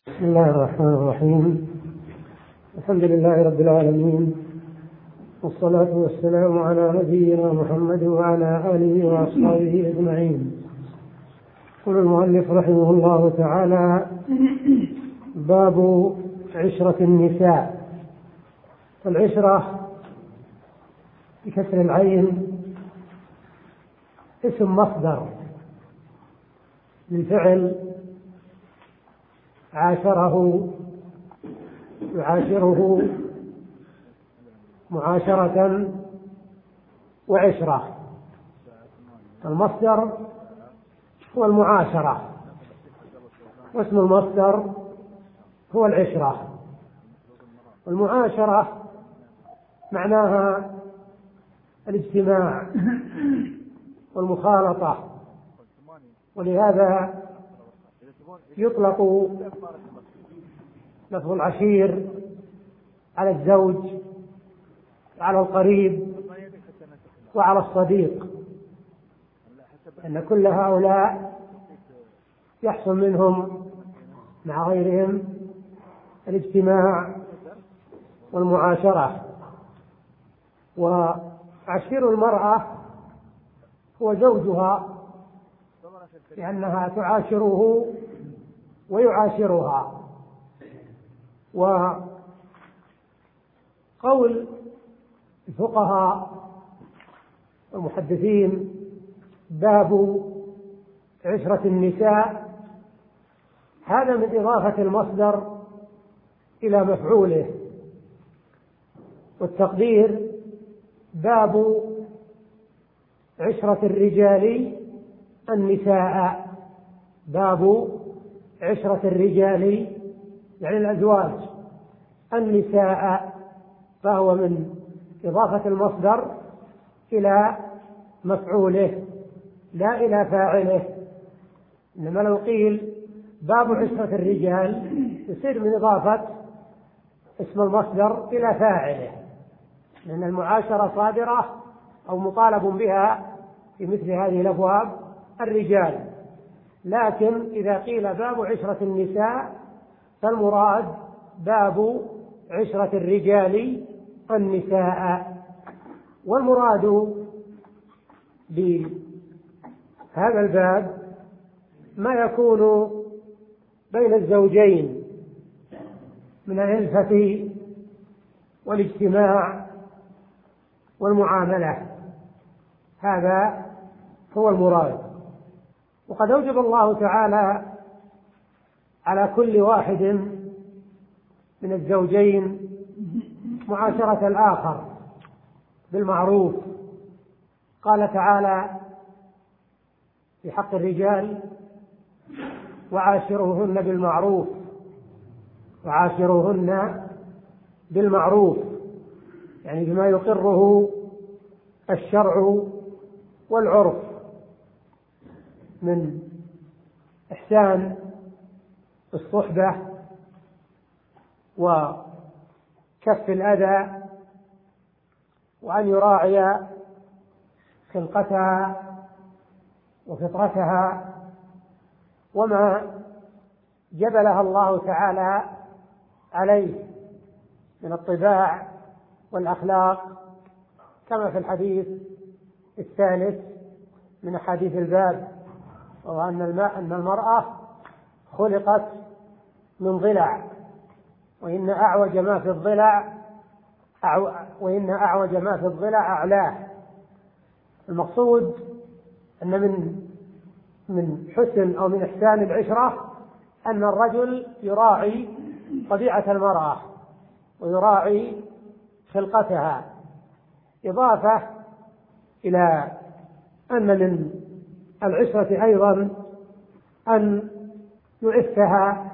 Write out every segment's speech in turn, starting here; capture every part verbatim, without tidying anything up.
بسم الله الرحمن الرحيم. الحمد لله رب العالمين، والصلاة والسلام على نبينا محمد وعلى آله وأصحابه أجمعين. يقول المؤلف رحمه الله تعالى: باب عشرة النساء. العشرة بكسر العين اسم مصدر للفعل عاشره يعاشره معاشرة وعشرة. المصدر هو المعاشرة، واسم المصدر هو العشرة. المعاشرة معناها الاجتماع والمخالطة، ولهذا يطلق لفظ العشير على الزوج وعلى القريب وعلى الصديق، أن كل هؤلاء يحصل منهم مع غيرهم الاجتماع والمعاشرة. وعشير المرأة هو زوجها، لأنها تعاشره ويعاشرها. وقول الفقهاء والمحدثين: باب عشرة النساء، هذا من إضافة المصدر إلى مفعوله، والتقدير باب عشرة الرجال النساء. باب عشرة الرجال يعني الأزواج النساء، فهو من إضافة المصدر إلى مفعوله لا إلى فاعله. إنما لو قيل باب عشرة الرجال يصير من إضافة اسم المصدر إلى فاعله، لأن المعاشرة صادرة أو مطالب بها في مثل هذه الأبواب الرجال. لكن إذا قيل باب عشرة النساء فالمراد باب عشرة الرجال النساء. والمراد بهذا الباب ما يكون بين الزوجين من الألفة والاجتماع والمعاملة، هذا هو المراد. وقد أوجب الله تعالى على كل واحد من الزوجين معاشرة الآخر بالمعروف. قال تعالى في حق الرجال: وعاشروهن بالمعروف وعاشروهن بالمعروف، يعني بما يقره الشرع والعرف من إحسان الصحبة وكف الأذى، وأن يراعي خلقتها وفطرتها وما جبلها الله تعالى عليه من الطباع والأخلاق، كما في الحديث الثالث من أحاديث الباب، وهو أن أن المرأة خلقت من ضلع، وإن أعوج ما في الضلع أعو... وإن أعوج ما في الضلع أعلاه. المقصود أن من من حسن أو من إحسان العشرة أن الرجل يراعي طبيعة المرأة ويراعي خلقتها، إضافة إلى أن من العشرة أيضا أن يعفها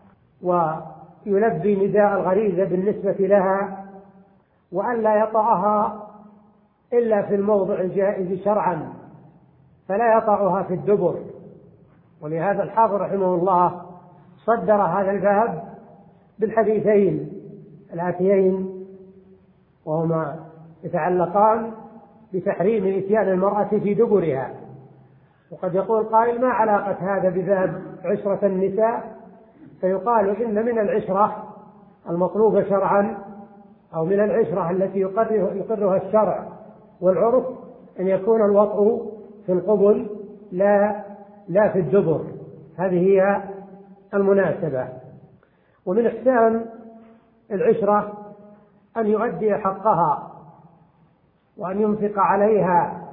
ويلبي نداء الغريزة بالنسبة لها، وأن لا يطأها إلا في الموضع الجائز شرعا، فلا يطأها في الدبر. ولهذا الحافظ رحمه الله صدر هذا الباب بالحديثين الآتيين، وهما يتعلقان بتحريم إتيان المرأة في دبرها. وقد يقول قائل: ما علاقة هذا بباب عشرة النساء؟ فيقال إن من العشرة المطلوبة شرعا أو من العشرة التي يقرها الشرع والعرف أن يكون الوطء في القبل لا لا في الدبر. هذه هي المناسبة. ومن إحسان العشرة أن يؤدي حقها وأن ينفق عليها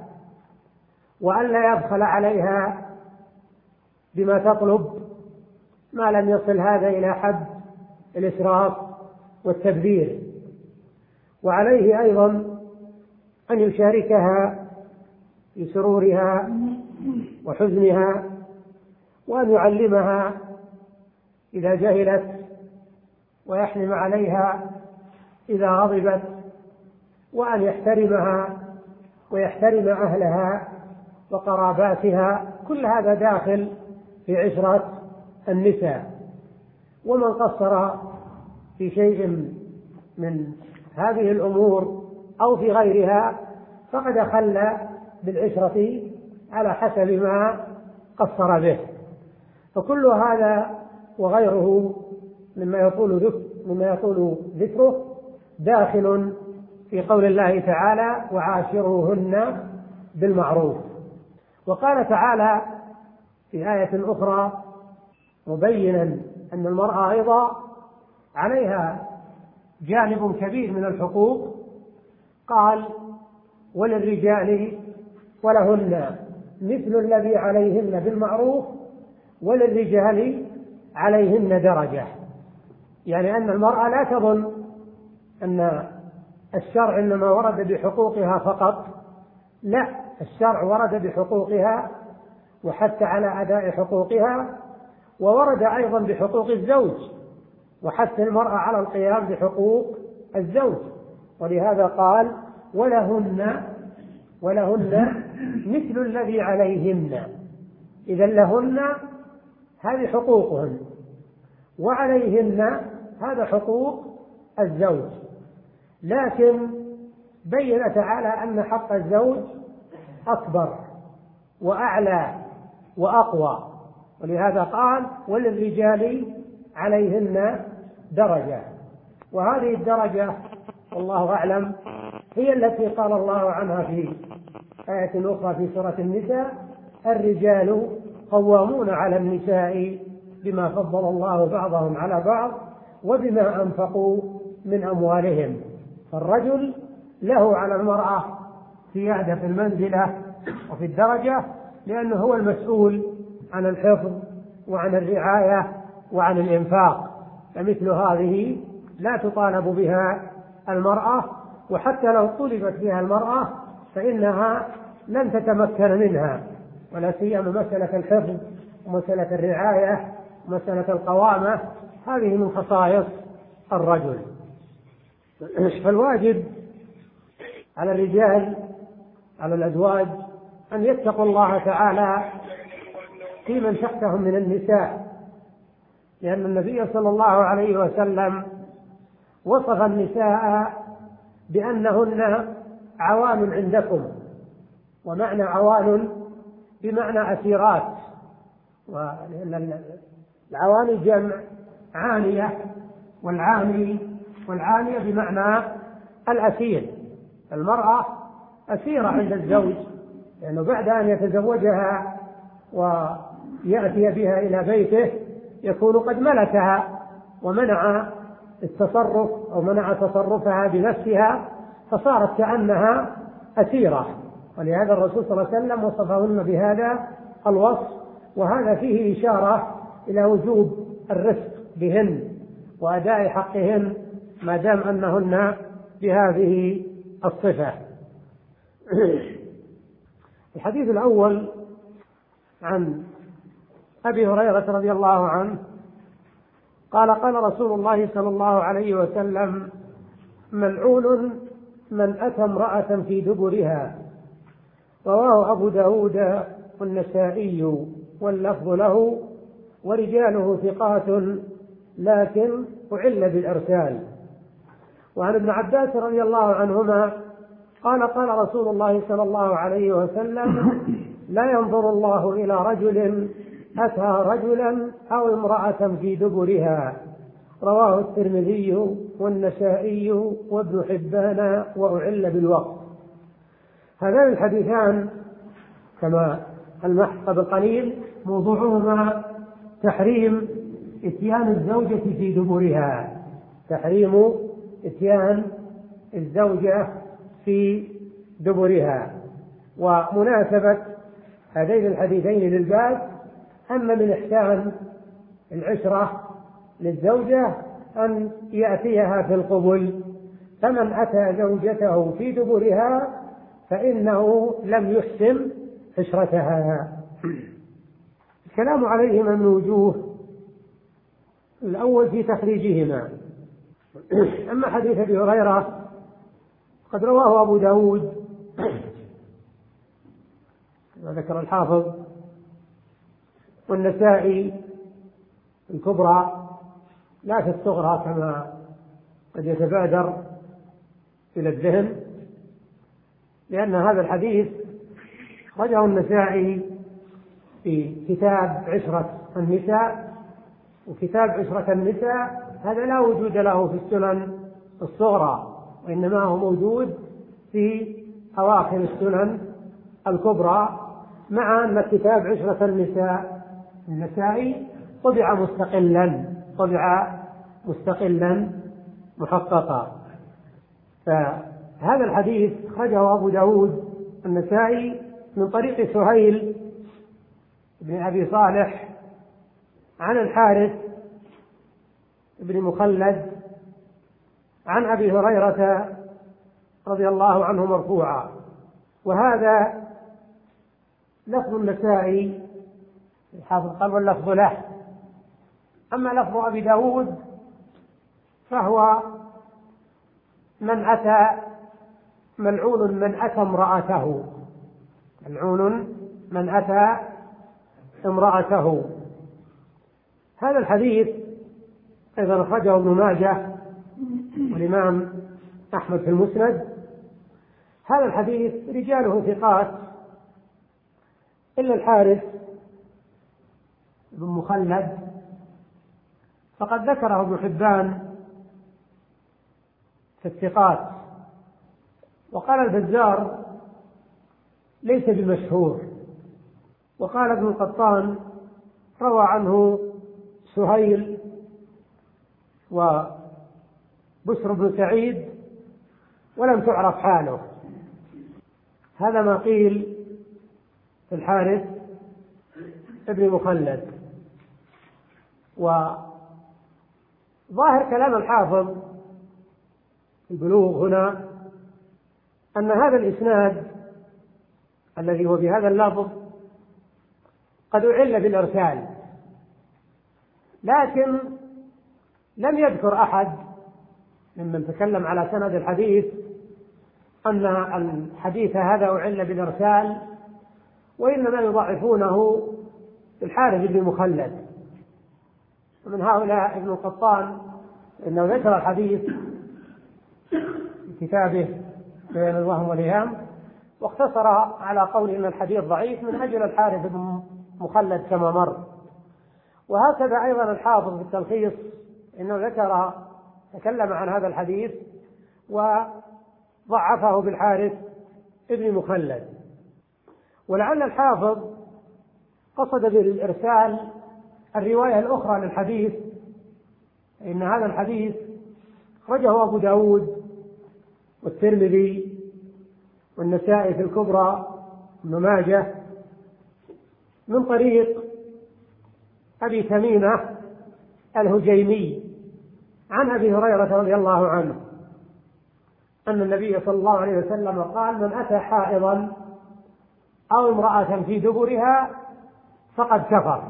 وأن لا يبخل عليها بما تطلب ما لم يصل هذا إلى حد الإسراف والتبذير. وعليه أيضا أن يشاركها في سرورها وحزنها، وأن يعلمها إذا جهلت، ويحلم عليها إذا غضبت، وأن يحترمها ويحترم أهلها وقراباتها. كل هذا داخل في عشرة النساء. ومن قصر في شيء من هذه الأمور أو في غيرها فقد خل بالعشرة على حسب ما قصر به. فكل هذا وغيره مما يطول مما يطول ذكره داخل في قول الله تعالى: وعاشروهن بالمعروف. وقال تعالى في آية أخرى مبينا أن المرأة أيضا عليها جانب كبير من الحقوق، قال: وللرجال ولهن مثل الذي عليهن بالمعروف وللرجال عليهن درجة. يعني أن المرأة لا تظن أن الشرع إنما ورد بحقوقها فقط، لا، الشرع ورد بحقوقها وحتى على أداء حقوقها، وورد أيضا بحقوق الزوج وحث المرأة على القيام بحقوق الزوج. ولهذا قال: ولهن ولهن مثل الذي عليهن. إذا لهن هذه حقوقهن، وعليهن هذا حقوق الزوج. لكن بين تعالى أن حق الزوج أكبر وأعلى وأقوى، ولهذا قال: وللرجال عليهن درجة. وهذه الدرجة والله أعلم هي التي قال الله عنها في آية أخرى في سورة النساء: الرجال قوامون على النساء بما فضل الله بعضهم على بعض وبما أنفقوا من أموالهم. فالرجل له على المرأة سيادة في المنزلة وفي الدرجة، لأنه هو المسؤول عن الحفظ وعن الرعاية وعن الإنفاق. فمثل هذه لا تطالب بها المرأة، وحتى لو طلبت بها المرأة فإنها لن تتمكن منها، ولا سيما مسألة الحفظ ومسألة الرعاية ومسألة القوامة، هذه من خصائص الرجل. فالواجب على الرجال على الأزواج أن يتقوا الله تعالى في من تحتهم من النساء، لأن النبي صلى الله عليه وسلم وصف النساء بأنهن عوان عندكم. ومعنى عوان بمعنى أسيرات، ولأن العوان جمع عانية، والعاني والعانية بمعنى الأسير. المرأة أسيرة عند الزوج، لأنه بعد أن يتزوجها ويأتي بها إلى بيته يكون قد ملكها ومنع التصرف أو منع تصرفها بنفسها، فصارت كأنها أسيرة. ولهذا الرسول صلى الله عليه وسلم وصفهن بهذا الوصف، وهذا فيه إشارة إلى وجوب الرفق بهن وأداء حقهن ما دام أنهن بهذه الصفة. الحديث الأول عن أبي هريرة رضي الله عنه قال: قال رسول الله صلى الله عليه وسلم: ملعون من أتى امرأة في دبرها. رواه أبو داود والنسائي واللفظ له، ورجاله ثقات لكن أعل بالإرسال. وعن ابن عباس رضي الله عنهما قال: قال رسول الله صلى الله عليه وسلم: لا ينظر الله إلى رجل أتى رجلا أو امرأة في دبرها. رواه الترمذي والنسائي وابن حبان وأعل بالوقت. هذان الحديثان كما المحق قبل قليل موضوعهما تحريم إتيان الزوجة في دبرها، تحريم إتيان الزوجة في دبرها. ومناسبة هذين الحديثين للباب أن من إحسان العشرة للزوجة أن يأتيها في القبل، فمن أتى زوجته في دبرها فإنه لم يحسن عشرتها. الكلام عليهما من وجوه. الأول في تخريجهما. أما حديث أبي هريرة قد رواه أبو داود وذكر الحافظ والنسائي الكبرى لا في الصغرى كما قد يتبادر إلى الذهن، لأن هذا الحديث خرجه النسائي في كتاب عشرة النساء، وكتاب عشرة النساء هذا لا وجود له في السنن الصغرى، وإنما هو موجود في أواخر السنن الكبرى، مع أن كتاب عشرة النساء النسائي طبع مستقلا طبع مستقلا محققا. فهذا الحديث خرجه أبو داود النسائي من طريق سهيل بن أبي صالح عن الحارث بن مخلد عن أبي هريرة رضي الله عنه مرفوعا. وهذا لفظ النسائي الحافظ قال واللفظ له. أما لفظ أبي داود فهو من أتى ملعون من أتى امرأته، ملعون من أتى امرأته. هذا الحديث أيضا أخرجه ابن ماجه والإمام أحمد في المسند. هذا الحديث رجاله ثقات إلا الحارث بن مخلد فقد ذكره ابن حبان في الثقات، وقال البزار ليس بمشهور، وقال ابن القطان روى عنه سهيل وبشر بن سعيد ولم تعرف حاله. هذا ما قيل في الحارث ابن مخلد. وظاهر كلام الحافظ البلوغ هنا أن هذا الإسناد الذي هو بهذا اللفظ قد أعل بالإرسال، لكن لم يذكر أحد ممن تكلم على سند الحديث أن الحديث هذا أعل بالإرسال، وإنما يضعفونه الحارث بن مخلد. ومن هؤلاء ابن القطان إنه ذكر الحديث في كتابه بين الوهم والإيهام، واقتصر على قول إن الحديث ضعيف من أجل الحارث بن مخلد كما مر. وهكذا أيضا الحافظ في التلخيص إنه ذكر تكلم عن هذا الحديث وضعفه بالحارث ابن مخلد. ولعل الحافظ قصد بالإرسال الرواية الأخرى للحديث، إن هذا الحديث أخرجه أبو داود والترمذي والنسائي في الكبرى وابن ماجه من طريق أبي تميمة الهجيمي عن أبي هريرة رضي الله عنه أن النبي صلى الله عليه وسلم قال: من أتى حائضا أو امرأة في دبرها فقد كفر.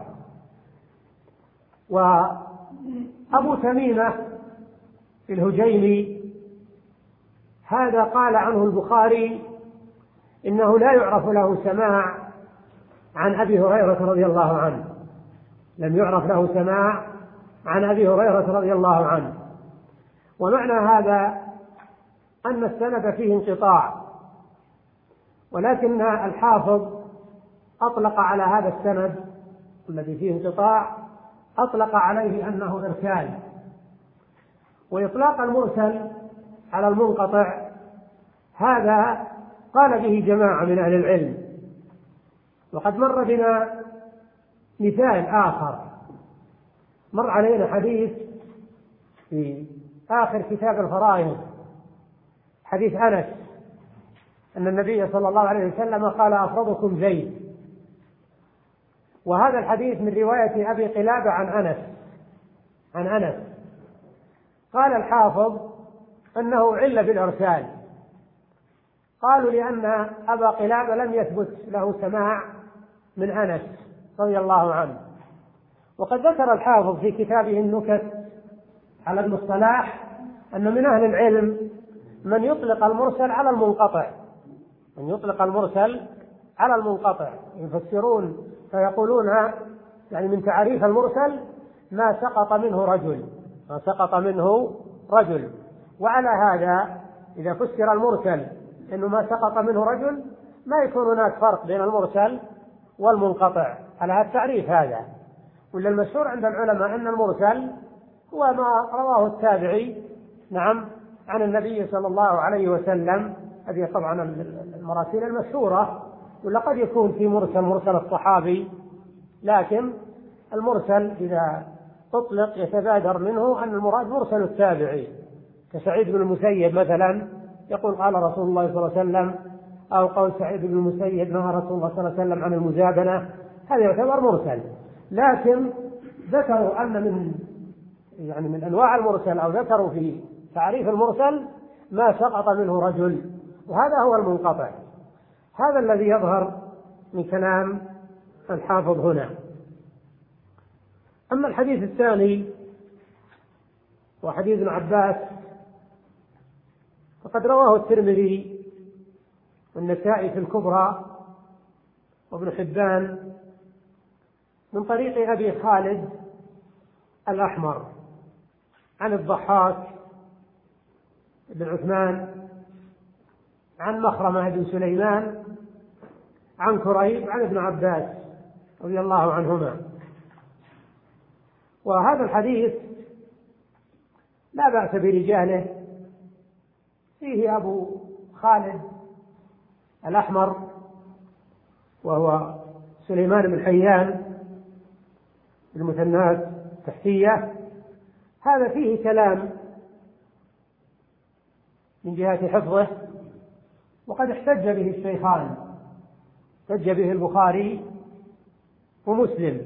وأبو تميمة الهجيمي هذا قال عنه البخاري إنه لا يعرف له سماع عن أبي هريرة رضي الله عنه، لم يعرف له سماع عن أبي هريرة رضي الله عنه. ومعنى هذا أن السند فيه انقطاع، ولكن الحافظ أطلق على هذا السند الذي فيه انقطاع أطلق عليه أنه إرسال. وإطلاق المرسل على المنقطع هذا قال به جماعة من أهل العلم. وقد مر بنا مثال آخر، مر علينا حديث في آخر كتاب الفرائض، حديث أنس أن النبي صلى الله عليه وسلم قال أفرضكم زيد. وهذا الحديث من رواية أبي قلابة عن أنس عن أنس قال الحافظ أنه عل بالإرسال. قالوا لأن أبا قلابة لم يثبت له سماع من أنس رضي الله عنه. وقد ذكر الحافظ في كتابه النكت على ابن الصلاح أن من أهل العلم من يطلق المرسل على المنقطع من يطلق المرسل على المنقطع يفسرون فيقولون يعني من تعريف المرسل ما سقط منه رجل ما سقط منه رجل وعلى هذا إذا فسر المرسل إنه ما سقط منه رجل ما يكون هناك فرق بين المرسل والمنقطع على هذا التعريف هذا. ولا المشهور عند العلماء أن المرسل هو ما رواه التابعي نعم عن النبي صلى الله عليه وسلم. هذه طبعا المراسيل المشهورة. ولا قد يكون في مرسل مرسل الصحابي، لكن المرسل إذا تطلق يتبادر منه أن المراد مرسل التابعي كسعيد بن المسيب مثلا يقول قال رسول الله صلى الله عليه وسلم، أو قول سعيد بن المسيب نهى رسول الله صلى الله عليه وسلم عن المزابنة، هذا يعتبر مرسل. لكن ذكروا أن من يعني من أنواع المرسل أو ذكروا في تعريف المرسل ما سقط منه رجل، وهذا هو المنقطع. هذا الذي يظهر من كلام الحافظ هنا. أما الحديث الثاني وحديث ابن عباس فقد رواه الترمذي والنسائي في الكبرى وابن حبان من طريق أبي خالد الأحمر عن الضحاك بن عثمان عن مخرمة بن سليمان عن كريب عن ابن عباس رضي الله عنهما. وهذا الحديث لا بأس برجاله، فيه أبو خالد الأحمر وهو سليمان بن حيان المثنات التحتية، هذا فيه كلام من جهة حفظه، وقد احتج به الشيخان، احتج به البخاري ومسلم،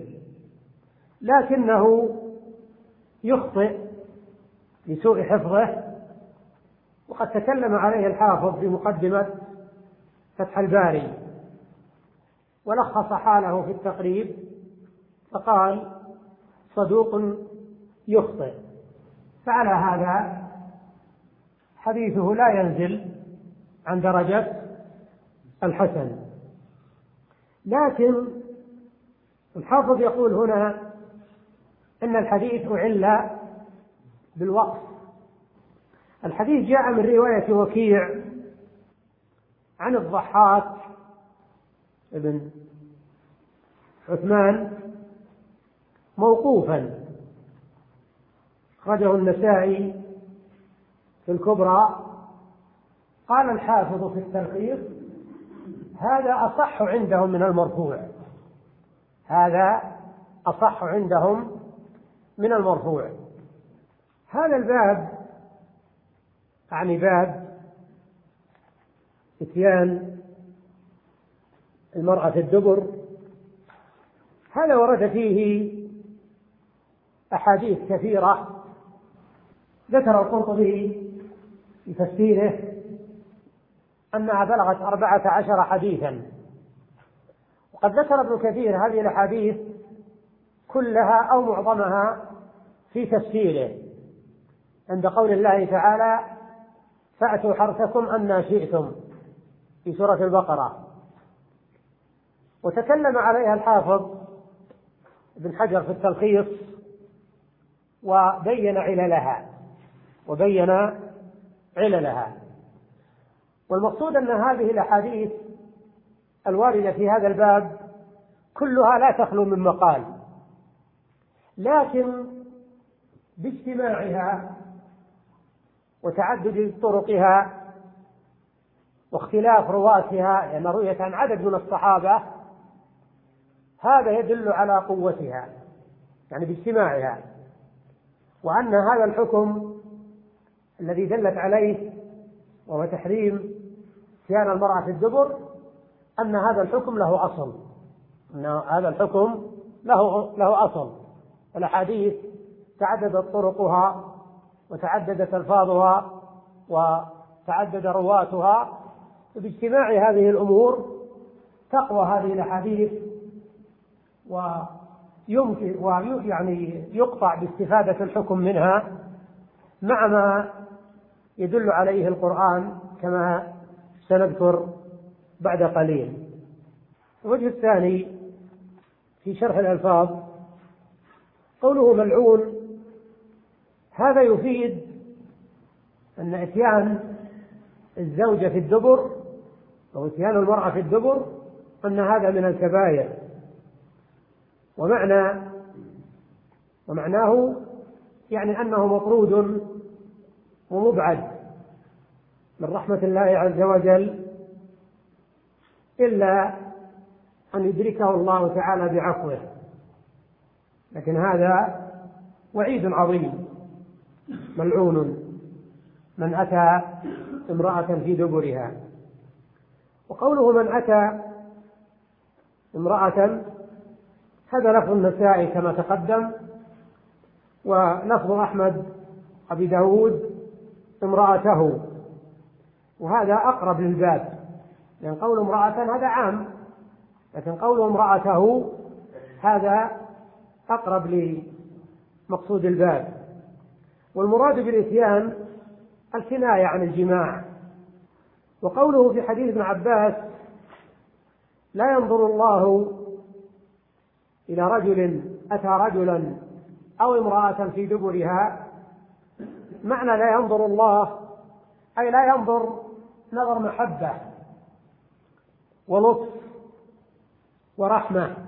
لكنه يخطئ لسوء حفظه. وقد تكلم عليه الحافظ في مقدمة فتح الباري ولخص حاله في التقريب فقال صدوق يخطئ. فعلى هذا حديثه لا ينزل عن درجة الحسن. لكن الحافظ يقول هنا إن الحديث أعل بالوقف. الحديث جاء من رواية وكيع عن الضحاك ابن عثمان موقوفا، أخرجه النسائي في الكبرى. قال الحافظ في التلخيص هذا أصح عندهم من المرفوع، هذا أصح عندهم من المرفوع. هذا الباب يعني باب إتيان المرأة الدبر، هذا ورد فيه أحاديث كثيرة ذكر القرطبي في تفسيره أنها بلغت أربعة عشر حديثا. وقد ذكر ابن كثير هذه الأحاديث كلها أو معظمها في تفسيره عند قول الله تعالى فأتوا حرثكم أنى شئتم في سورة البقرة. وتكلم عليها الحافظ ابن حجر في التلخيص وبين عللها وبين عللها والمقصود أن هذه الأحاديث الواردة في هذا الباب كلها لا تخلو من مقال، لكن باجتماعها وتعدد طرقها واختلاف رواتها، لأن يعني رويت عن عدد من الصحابة، هذا يدل على قوتها يعني باجتماعها، وأن هذا الحكم الذي دلت عليه وهو تحريم اتيان المرأة في الدبر، أن هذا الحكم له أصل، أن هذا الحكم له له أصل. الأحاديث تعددت طرقها وتعددت ألفاظها وتعدد رواتها، وباجتماع هذه الأمور تقوى هذه الأحاديث ويمكن ويعني يقطع باستفادة الحكم منها مع ما يدل عليه القرآن كما سنذكر بعد قليل. الوجه الثاني في شرح الألفاظ قوله ملعون، هذا يفيد أن إتيان الزوجة في الدبر أو إتيان المرأة في الدبر أن هذا من الكبائر، ومعنى ومعناه يعني أنه مطرود ومبعد من رحمة الله عز وجل، إلا أن يدركه الله تعالى بعفوه، لكن هذا وعيد عظيم. ملعون من أتى امرأة في دبرها. وقوله من أتى امرأة، هذا لفظ النسائي كما تقدم، ولفظ أحمد أبي داود امرأته، وهذا أقرب للباب، لأن قول امرأة هذا عام، لكن قول امرأته هذا أقرب لمقصود الباب. والمراد بالإتيان الكناية عن الجماع. وقوله في حديث ابن عباس لا ينظر الله إلى رجل أتى رجلا أو امرأة في دبرها، معنى لا ينظر الله أي لا ينظر نظر محبة ولطف ورحمة،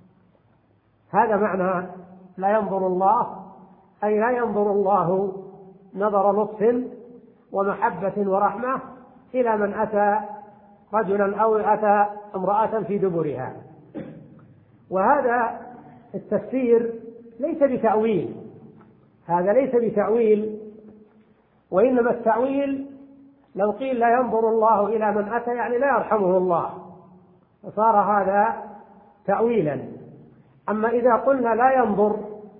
هذا معنى لا ينظر الله، أي لا ينظر الله نظر لطف ومحبة ورحمة إلى من أتى رجلا أو أتى امرأة في دبرها. وهذا التفسير ليس بتأويل، هذا ليس بتأويل، وإنما التأويل لو قيل لا ينظر الله إلى من أتى يعني لا يرحمه الله، فصار هذا تأويلا. أما إذا قلنا لا ينظر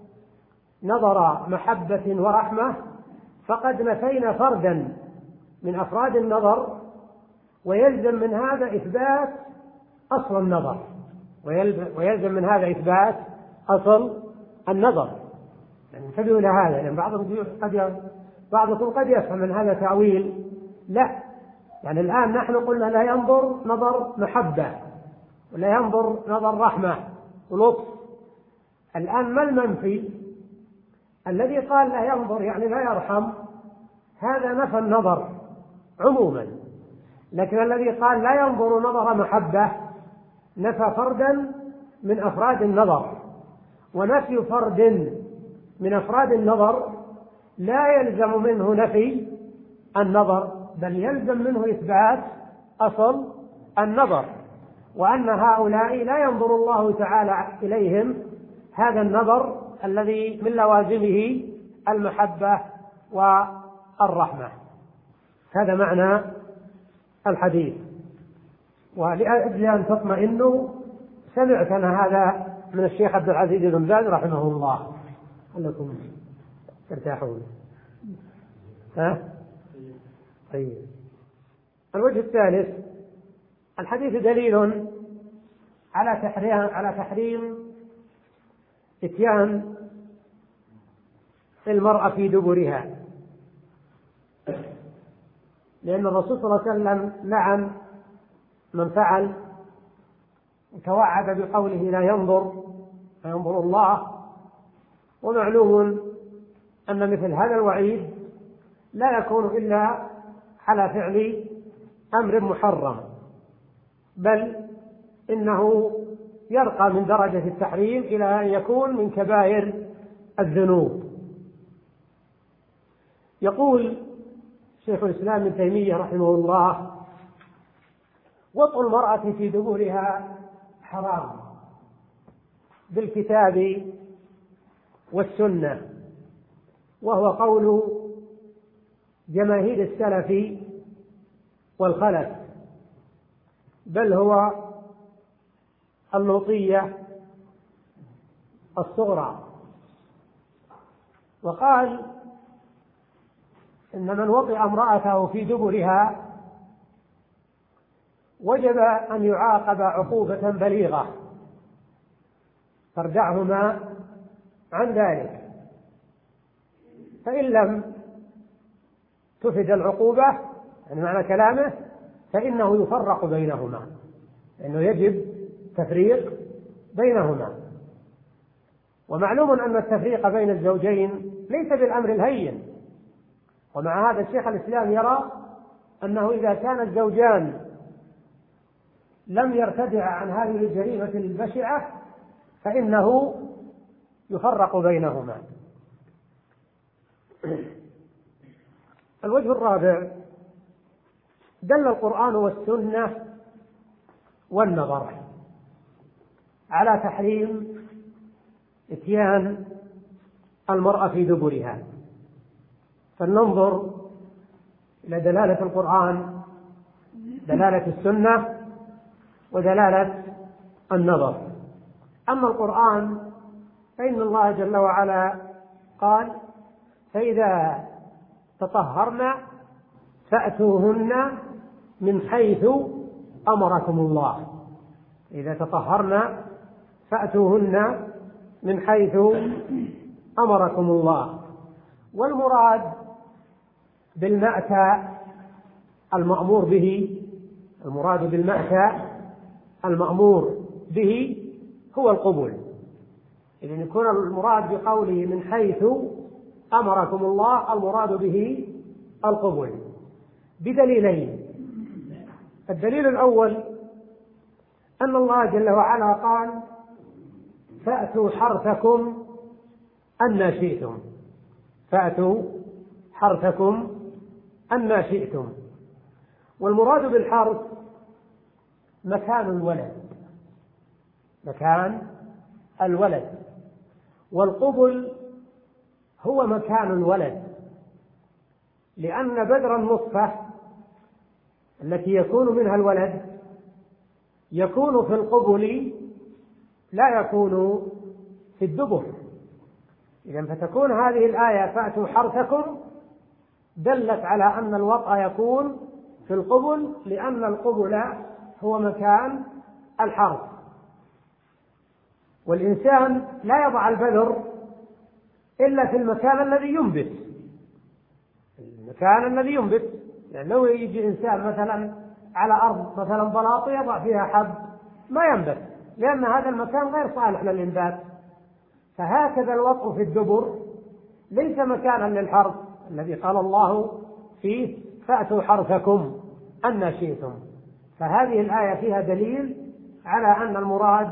نظر محبة ورحمة، فقد نفينا فردا من أفراد النظر، ويلزم من هذا إثبات أصل النظر، ويلزم من هذا إثبات أصل النظر. يعني انتبهوا لهذا، يعني بعضهم قد بعضكم قد يفهم من هذا تأويل، لا، يعني الآن نحن قلنا لا ينظر نظر محبة ولا ينظر نظر رحمة ولطف. الآن ما المنفي؟ الذي قال لا ينظر يعني لا يرحم، هذا نفى النظر عموما، لكن الذي قال لا ينظر نظر محبة نفى فردا من أفراد النظر، ونفي فرد من أفراد النظر لا يلزم منه نفي النظر، بل يلزم منه إثبات أصل النظر، وأن هؤلاء لا ينظر الله تعالى إليهم هذا النظر الذي من لوازمه المحبة والرحمة. هذا معنى الحديث. ولأجل أن تطمئنوا سمعت أنا هذا من الشيخ عبد العزيز بن باز رحمه الله، لعلكم ترتاحون. ها؟ طيب. الوجه الثالث، الحديث دليل على تحريم على تحريم إتيان المرأة في دبرها، لأن الرسول صلى الله عليه وسلم لعن من فعل وتوعد بقوله لا ينظر فينظر الله، ومعلوم أن مثل هذا الوعيد لا يكون إلا على فعل أمر محرم، بل إنه يرقى من درجة التحريم إلى أن يكون من كبائر الذنوب. يقول شيخ الإسلام ابن تيمية رحمه الله: وطء المرأة في دبرها حرام بالكتاب والسنة، وهو قول جماهير السلف والخلف، بل هو اللوطية الصغرى. وقال إن من وطئ امرأته في دبرها وجب أن يعاقب عقوبة بليغة تردعهما عن ذلك، فإن لم تفد العقوبة، يعني معنى كلامه، فإنه يفرق بينهما، لأنه يجب تفريق بينهما. ومعلوم أن التفريق بين الزوجين ليس بالأمر الهين، ومع هذا الشيخ الإسلام يرى أنه إذا كان الزوجان لم يرتدع عن هذه الجريمة البشعة فإنه يفرق بينهما. الوجه الرابع: دل القرآن والسنة والنظر على تحريم إتيان المرأة في دبرها، فلننظر إلى دلالة القرآن، دلالة السنة، ودلالة النظر. أما القرآن فإن الله جل وعلا قال: فإذا تطهرن فأتوهن من حيث أمركم الله. إذا تطهرن فأتوهن من حيث أمركم الله. والمراد بالمأتى المأمور به، المراد بالمأتى المأمور به هو القبول. إذن يكون المراد بقوله من حيث أمركم الله المراد به القبول بدليلين. الدليل الأول أن الله جل وعلا قال: فأتوا حرثكم أنى شئتم، فأتوا حرثكم أنى شئتم. والمراد بالحرث مكان الولد، مكان الولد، والقبل هو مكان الولد، لأن بدر النطفة التي يكون منها الولد يكون في القبل لا يكون في الدبر. إذن فتكون هذه الآية فأتوا حرثكم دلت على أن الوطأ يكون في القبل، لأن القبل هو مكان الحرث. والإنسان لا يضع البذر إلا في المكان الذي ينبت، المكان الذي ينبت. يعني لو يجي إنسان مثلا على أرض مثلا بلاط يضع فيها حب ما ينبت، لأن هذا المكان غير صالح للإنبات. فهكذا الوطء في الدبر ليس مكانا للحرث الذي قال الله فيه: فأتوا حرثكم أنى شئتم. فهذه الآية فيها دليل على أن المراد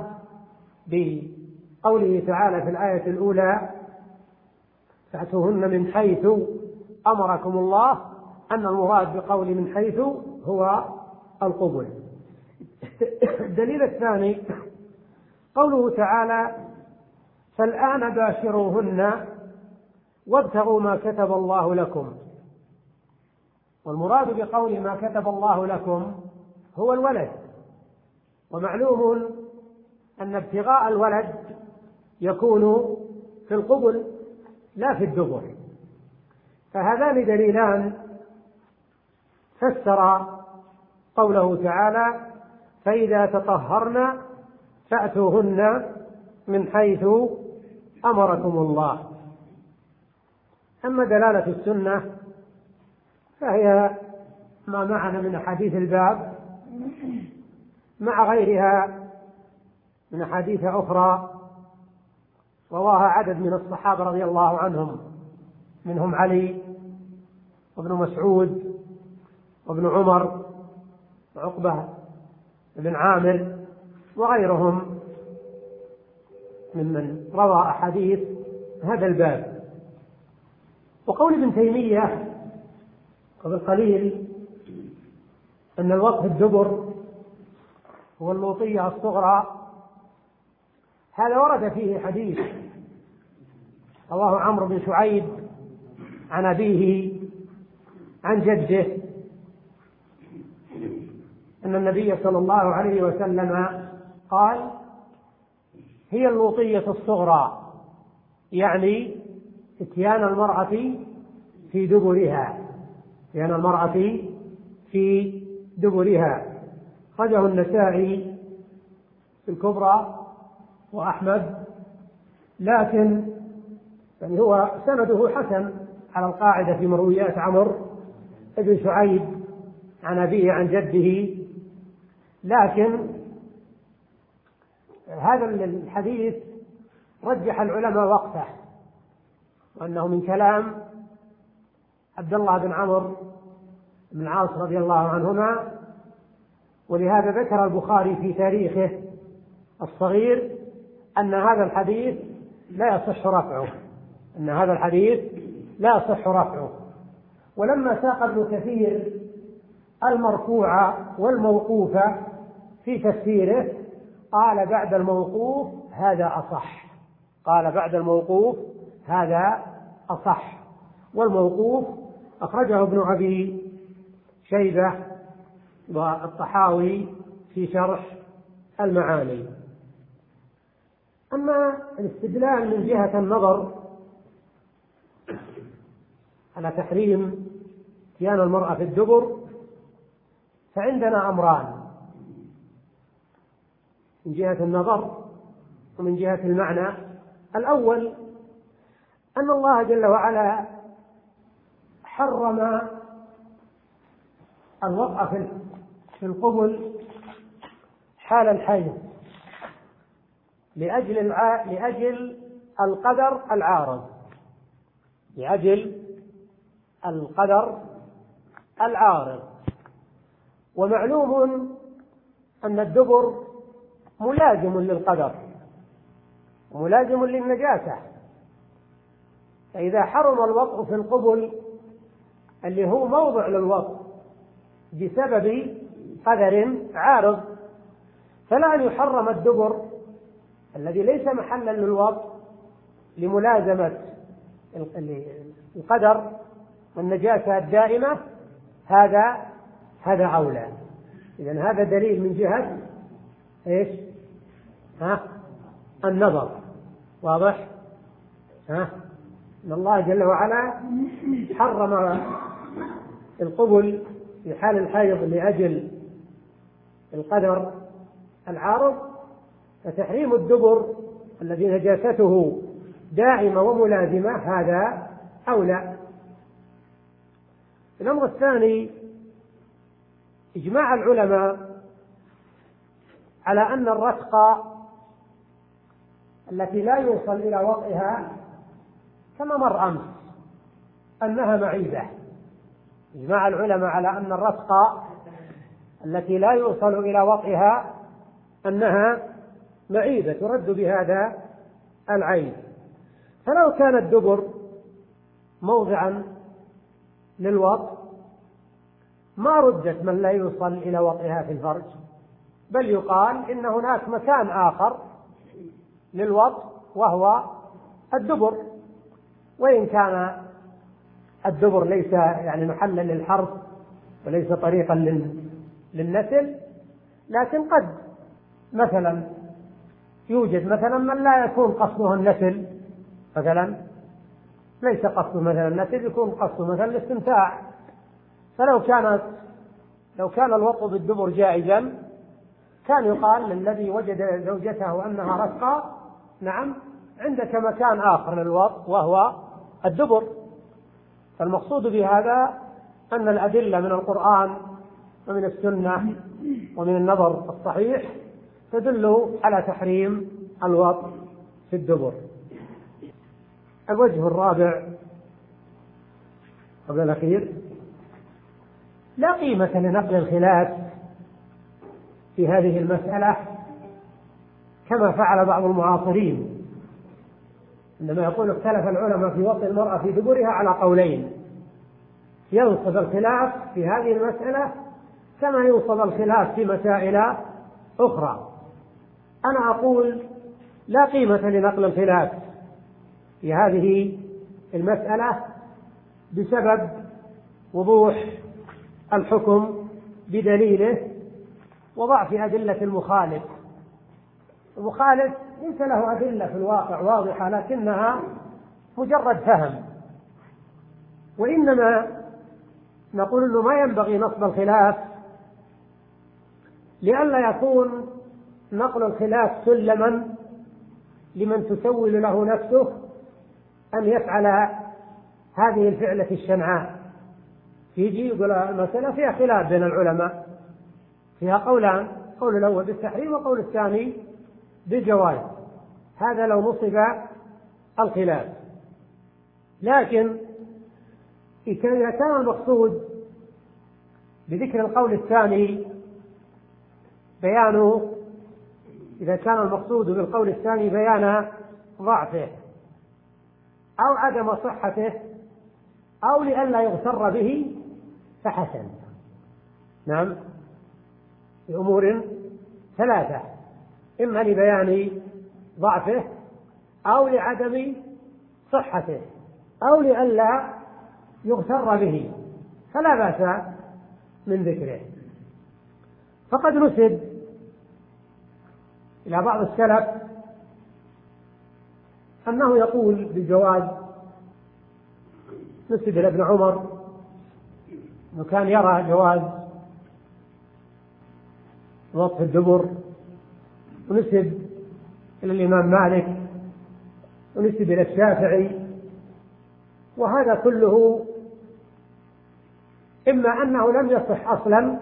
بقوله تعالى في الآية الأولى: فأتوهن من حيث أمركم الله، أن المراد بقول من حيث هو القبول. الدليل الثاني قوله تعالى: فالآن باشروهن وابتغوا ما كتب الله لكم. والمراد بقول ما كتب الله لكم هو الولد، ومعلوم أن ابتغاء الولد يكون في القبل لا في الدبر. فهذان دليلان فسر قوله تعالى: فإذا تطهرن فأتوهن من حيث أمركم الله. أما دلالة السنة فهي ما معنا من أحاديث الباب مع غيرها من أحاديث أخرى رواها عدد من الصحابة رضي الله عنهم، منهم علي وابن مسعود وابن عمر وعقبة بن عامر وغيرهم ممن روى أحاديث هذا الباب. وقول ابن تيمية قبل قليل أن الوقف الدبر هو اللوطية الصغرى، هذا ورد فيه حديث رواه عمرو بن شعيب عن أبيه عن جده أن النبي صلى الله عليه وسلم قال: هي اللوطية الصغرى، يعني اتيان المرأة في دبرها، اتيان المرأة في دبرها. خرجه النسائي في الكبرى وأحمد، لكن يعني هو سنده حسن على القاعدة في مرويات عمرو بن شعيب عن أبيه عن جده، لكن هذا الحديث رجح العلماء وقته، وأنه من كلام عبد الله بن عمرو بن العاص رضي الله عنهما، ولهذا ذكر البخاري في تاريخه الصغير أن هذا الحديث لا يصح رفعه، أن هذا الحديث لا يصح رفعه. ولما ساق ابن كثير المرفوع والموقوف في تفسيره قال بعد الموقوف هذا أصح، قال بعد الموقوف هذا أصح. والموقوف أخرجه ابن أبي شيبة والطحاوي في شرح المعاني. أما الاستدلال من جهة النظر على تحريم اتيان المرأة في الدبر فعندنا أمران: من جهة النظر ومن جهة المعنى. الأول أن الله جل وعلا حرم الوضع في القبل حال الحيض لأجل الع... لأجل القدر العارض، لأجل القدر العارض. ومعلوم أن الدبر ملازم للقدر وملازم للنجاسة، فإذا حرم الوضع في القبل اللي هو موضع للوضع بسبب قدر عارض، فلا أن يحرم الدبر الذي ليس محلا للوضع لملازمة القدر والنجاسة الدائمة، هذا هذا أولى. إذن هذا دليل من جهة إيش؟ ها؟ النظر. واضح؟ ها؟ إن الله جل وعلا حرم القبل في حال الحيض لأجل القدر العارض، فتحريم الدبر الذي نجاسته دائمة وملازمة هذا أولى. الأمر الثاني إجماع العلماء على أن الرتق التي لا يوصل إلى وضعها كما مر أمس أنها معيبة. إجماع العلماء على أن الرتق التي لا يوصل إلى وضعها أنها معيبة ترد بهذا العيب. فلو كان الدبر موضعا للوضع ما ردت من لا يوصل إلى وضعها في الفرج، بل يقال إن هناك مكان آخر للوضع وهو الدبر، وإن كان الدبر ليس يعني محلا للحرث وليس طريقا للنسل، لكن قد مثلا يوجد مثلا من لا يكون قصده النسل، مثلا ليس قصده مثلا النسل، يكون قصده مثلا الاستمتاع. فلو كانت لو كان الوطء بالدبر جائزا كان يقال للذي وجد زوجته أنها رتقى: نعم عندك مكان آخر للوطء وهو الدبر. فالمقصود بهذا أن الأدلة من القرآن ومن السنة ومن النظر الصحيح تدل على تحريم الوطء في الدبر. الوجه الرابع قبل الأخير: لا قيمة لنقل الخلاف في هذه المسألة كما فعل بعض المعاصرين عندما يقول اختلف العلماء في وطء المرأة في دبرها على قولين، ينصب الخلاف في هذه المسألة كما ينصب الخلاف في مسائل أخرى. أنا أقول لا قيمة لنقل الخلاف في هذه المسألة بسبب وضوح الحكم بدليله وضعف أدلة المخالف. المخالف ليس له أدلة في الواقع واضحة لكنها مجرد فهم، وإنما نقول أنه ما ينبغي نصب الخلاف لئلا يكون نقل الخلاف سلما لمن تسول له نفسه أن يفعل هذه الفعلة الشنعاء. يجي يقول المسألة فيها خلاف بين العلماء، فيها قولان، قول الأول بالتحريم وقول الثاني بالجواز، هذا لو نصب الخلاف. لكن إذا كان المقصود بذكر القول الثاني بيانه، إذا كان المقصود بالقول الثاني بيان ضعفه أو عدم صحته أو لئلا يغتر به فحسن. نعم، في أمور ثلاثة، إما لبيان ضعفه أو لعدم صحته أو لئلا يغتر به فلا بأس من ذكره. فقد نسب إلى بعض السلف أنه يقول بالجواز، نسب إلى ابن عمر أنه كان يرى جواز وطء الدبر، ونسب إلى الإمام مالك، ونسب إلى الشافعي. وهذا كله إما أنه لم يصح أصلا،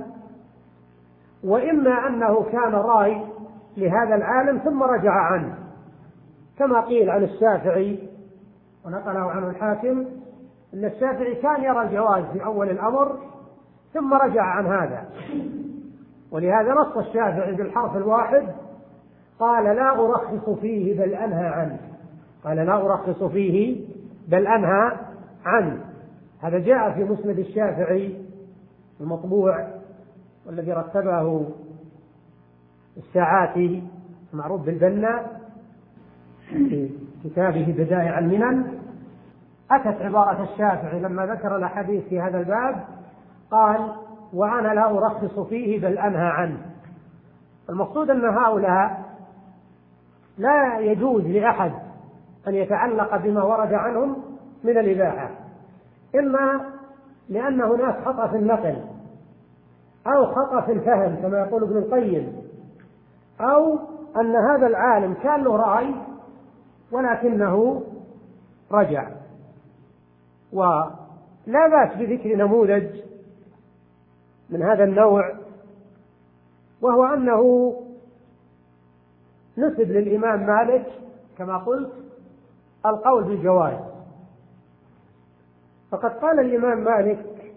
وإما أنه كان رأي لهذا العالم ثم رجع عنه، كما قيل عن الشافعي ونقله عنه الحاكم أن الشافعي كان يرى الجواز في أول الأمر ثم رجع عن هذا، ولهذا نص الشافعي بالحرف الواحد قال لا أرخص فيه بل أنهى عنه، قال لا أرخص فيه بل أنهى عنه. هذا جاء في مسند الشافعي المطبوع والذي رتبه الساعاتي معروف بالبنا في كتابه بدائع المنن. أتت عبارة الشافعي لما ذكر الأحاديث في هذا الباب قال وأنا لا أرخص فيه بل أنهى عنه. المقصود أن هؤلاء لا يجوز لأحد أن يتعلق بما ورد عنهم من الإباحة، إما لأن هناك خطأ في النقل أو خطأ في الفهم كما يقول ابن القيم، أو أن هذا العالم كان له رأي ولكنه رجع. ولا بأس بذكر نموذج من هذا النوع، وهو أنه نسب للإمام مالك كما قلت القول بالجواز. فقد قال الإمام مالك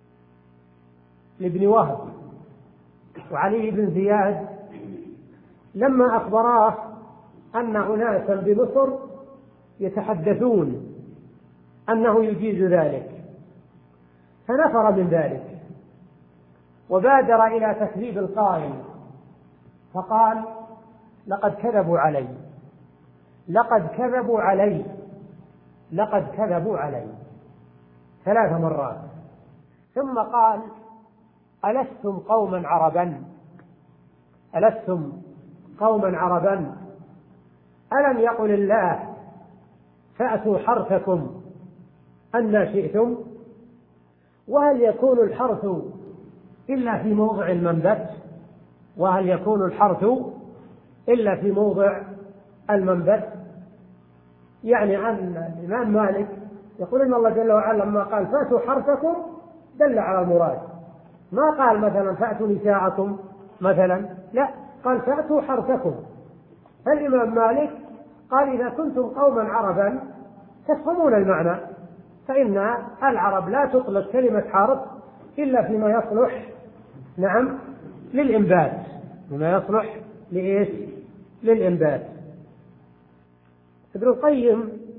لابن وهب وعلي بن زياد لما أخبراه أن أناسا بمصر يتحدثون أنه يجيز ذلك، فنفر من ذلك وبادر إلى تكذيب القائل، فقال لقد كذبوا علي لقد كذبوا علي لقد كذبوا علي ثلاث مرات، ثم قال ألستم قوما عربا ألستم قوما عربا ألم يقل الله فأتوا حرثكم أن شئتم؟ وهل يكون الحرث إلا في موضع المنبت وهل يكون الحرث إلا في موضع المنبت؟ يعني أن الإمام مالك يقول إن الله جل وعلا لما قال فأتوا حرثكم دل على المراد، ما قال مثلا فأتوا نساءكم مثلا، لا، قال فأتوا حرثكم. فالإمام مالك قال إذا كنتم قوما عربا تفهمون المعنى، فإن العرب لا تطلق كلمة حرث إلا فيما يصلح نعم للإنبات، فيما يصلح لإيش؟ للإنبات. ابن القيم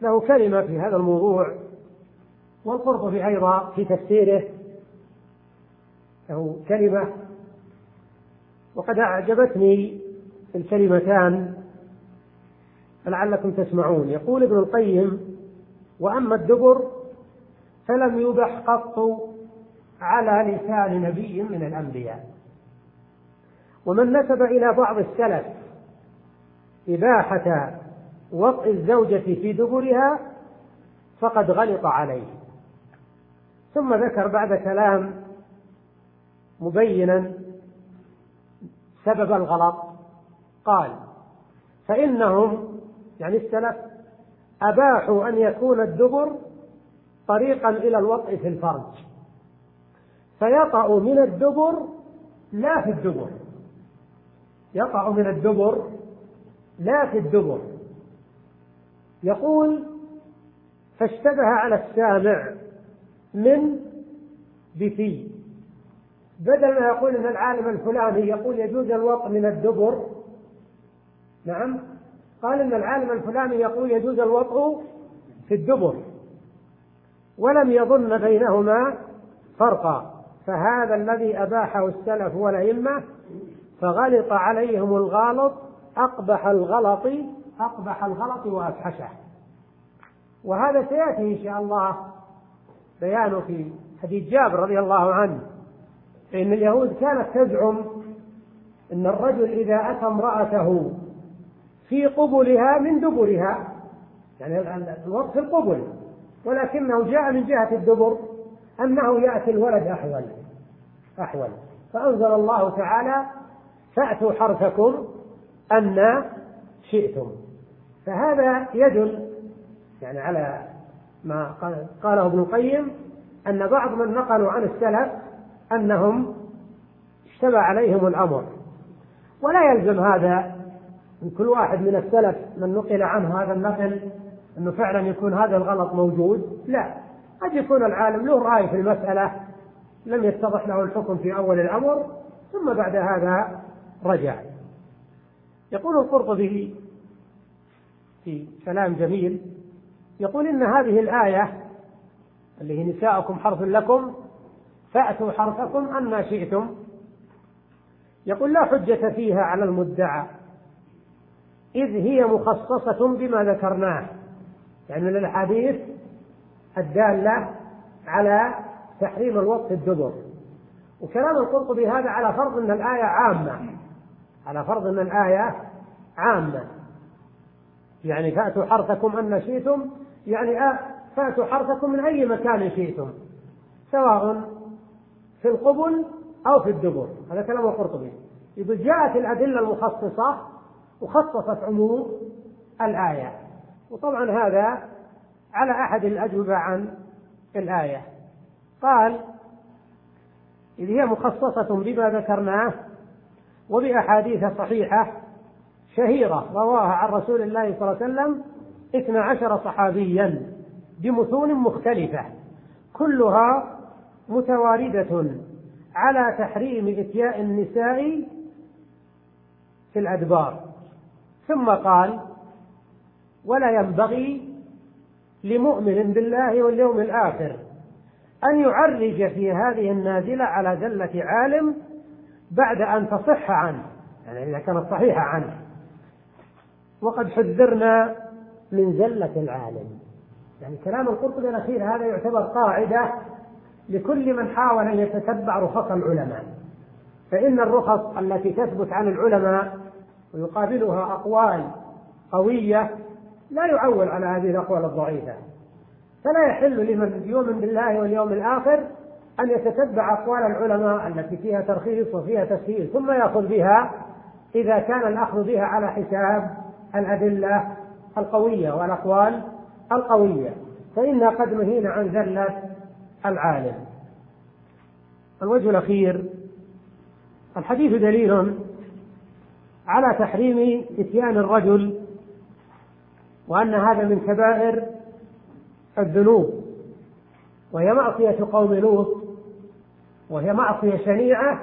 له كلمة في هذا الموضوع، والقرطبي أيضا في تفسيره له كلمة، وقد أعجبتني الكلمتان فلعلكم تسمعون. يقول ابن القيم: وأما الدبر فلم يبح قط على لسان نبي من الأنبياء، ومن نسب إلى بعض السلف إباحة وطئ الزوجة في دبرها فقد غلط عليه. ثم ذكر بعد كلام مبينا سبب الغلط، قال: فإنهم يعني السلف أباحوا أن يكون الدبر طريقا إلى الوطء في الفرج، فيطأ من الدبر لا في الدبر، يطأ من الدبر لا في الدبر. يقول: فاشتبه على السامع من بفي، بدل ما يقول ان العالم الفلاني يقول يجوز الوطء من الدبر، نعم، قال ان العالم الفلاني يقول يجوز الوطء في الدبر، ولم يظن بينهما فرقا، فهذا الذي أباحه السلف والأئمة فغلط عليهم الغالط أقبح الغلط أقبح الغلط وأفحشه. وهذا سيأتي إن شاء الله بيانه في حديث جابر رضي الله عنه، فإن اليهود كانت تزعم أن الرجل إذا أتى امرأته في قبلها من دبرها، يعني الوطء في القبل، ولكنه جاء من جهة الدبر أنه يأتي الولد أحول أحول فأنزل الله تعالى: فأتوا حرثكم أن شئتم. فهذا يدل يعني على ما قاله ابن القيم، أن بعض من نقلوا عن السلف أنهم اشتبه عليهم الأمر، ولا يلزم هذا من كل واحد من السلف من نقل عنه هذا النقل أنه فعلا يكون هذا الغلط موجود، لا، قد يكون العالم له رأي في المسألة لم يتضح له الحكم في أول الأمر ثم بعد هذا رجع. يقول القرطبي في كلام جميل، يقول: إن هذه الآية اللي هي نساؤكم حرث لكم فأتوا حرثكم أن شئتم، يقول: لا حجة فيها على المدعى، إذ هي مخصصة بما ذكرناه، يعني من الأحاديث الدالة على تحريم الوطء الدبر. وكلام القرطبي هذا على فرض أن الآية عامة، على فرض أن الآية عامة، يعني فأتوا حرثكم أن شئتم، يعني فأتوا حرثكم من أي مكان شئتم، سواء في القبل أو في الدبر. هذا كلام القرطبي. يقول: جاءت الأدلة المخصصة وخصصت عموم الآية. وطبعا هذا على أحد الأجوبة عن الآية. قال: إذ هي مخصصة بما ذكرناه وبأحاديث صحيحة شهيرة رواها عن رسول الله صلى الله عليه وسلم اثنا عشر صحابيا بمتون مختلفة كلها متواردة على تحريم إتياء النساء في الأدبار. ثم قال: ولا ينبغي لمؤمن بالله واليوم الآخر أن يعرج في هذه النازلة على زلة عالم بعد أن تصح عنه، يعني إذا كانت صحيحة عنه، وقد حذرنا من زلة العالم. يعني كلام القرطبي الأخير هذا يعتبر قاعدة لكل من حاول أن يتتبع رخص العلماء، فإن الرخص التي تثبت عن العلماء ويقابلها أقوال قوية لا يعول على هذه الأقوال الضعيفة، فلا يحل لمن يؤمن بالله واليوم الآخر أن يتتبع أقوال العلماء التي فيها ترخيص وفيها تسهيل ثم يأخذ بها إذا كان الأخذ بها على حساب الأدلة القوية والأقوال القوية، فإنا قد نهينا عن زلة العالم. الوجه الأخير: الحديث دليل على تحريم إتيان الرجل، وأن هذا من كبائر الذنوب، وهي معصية قوم لوط، وهي معصية شنيعة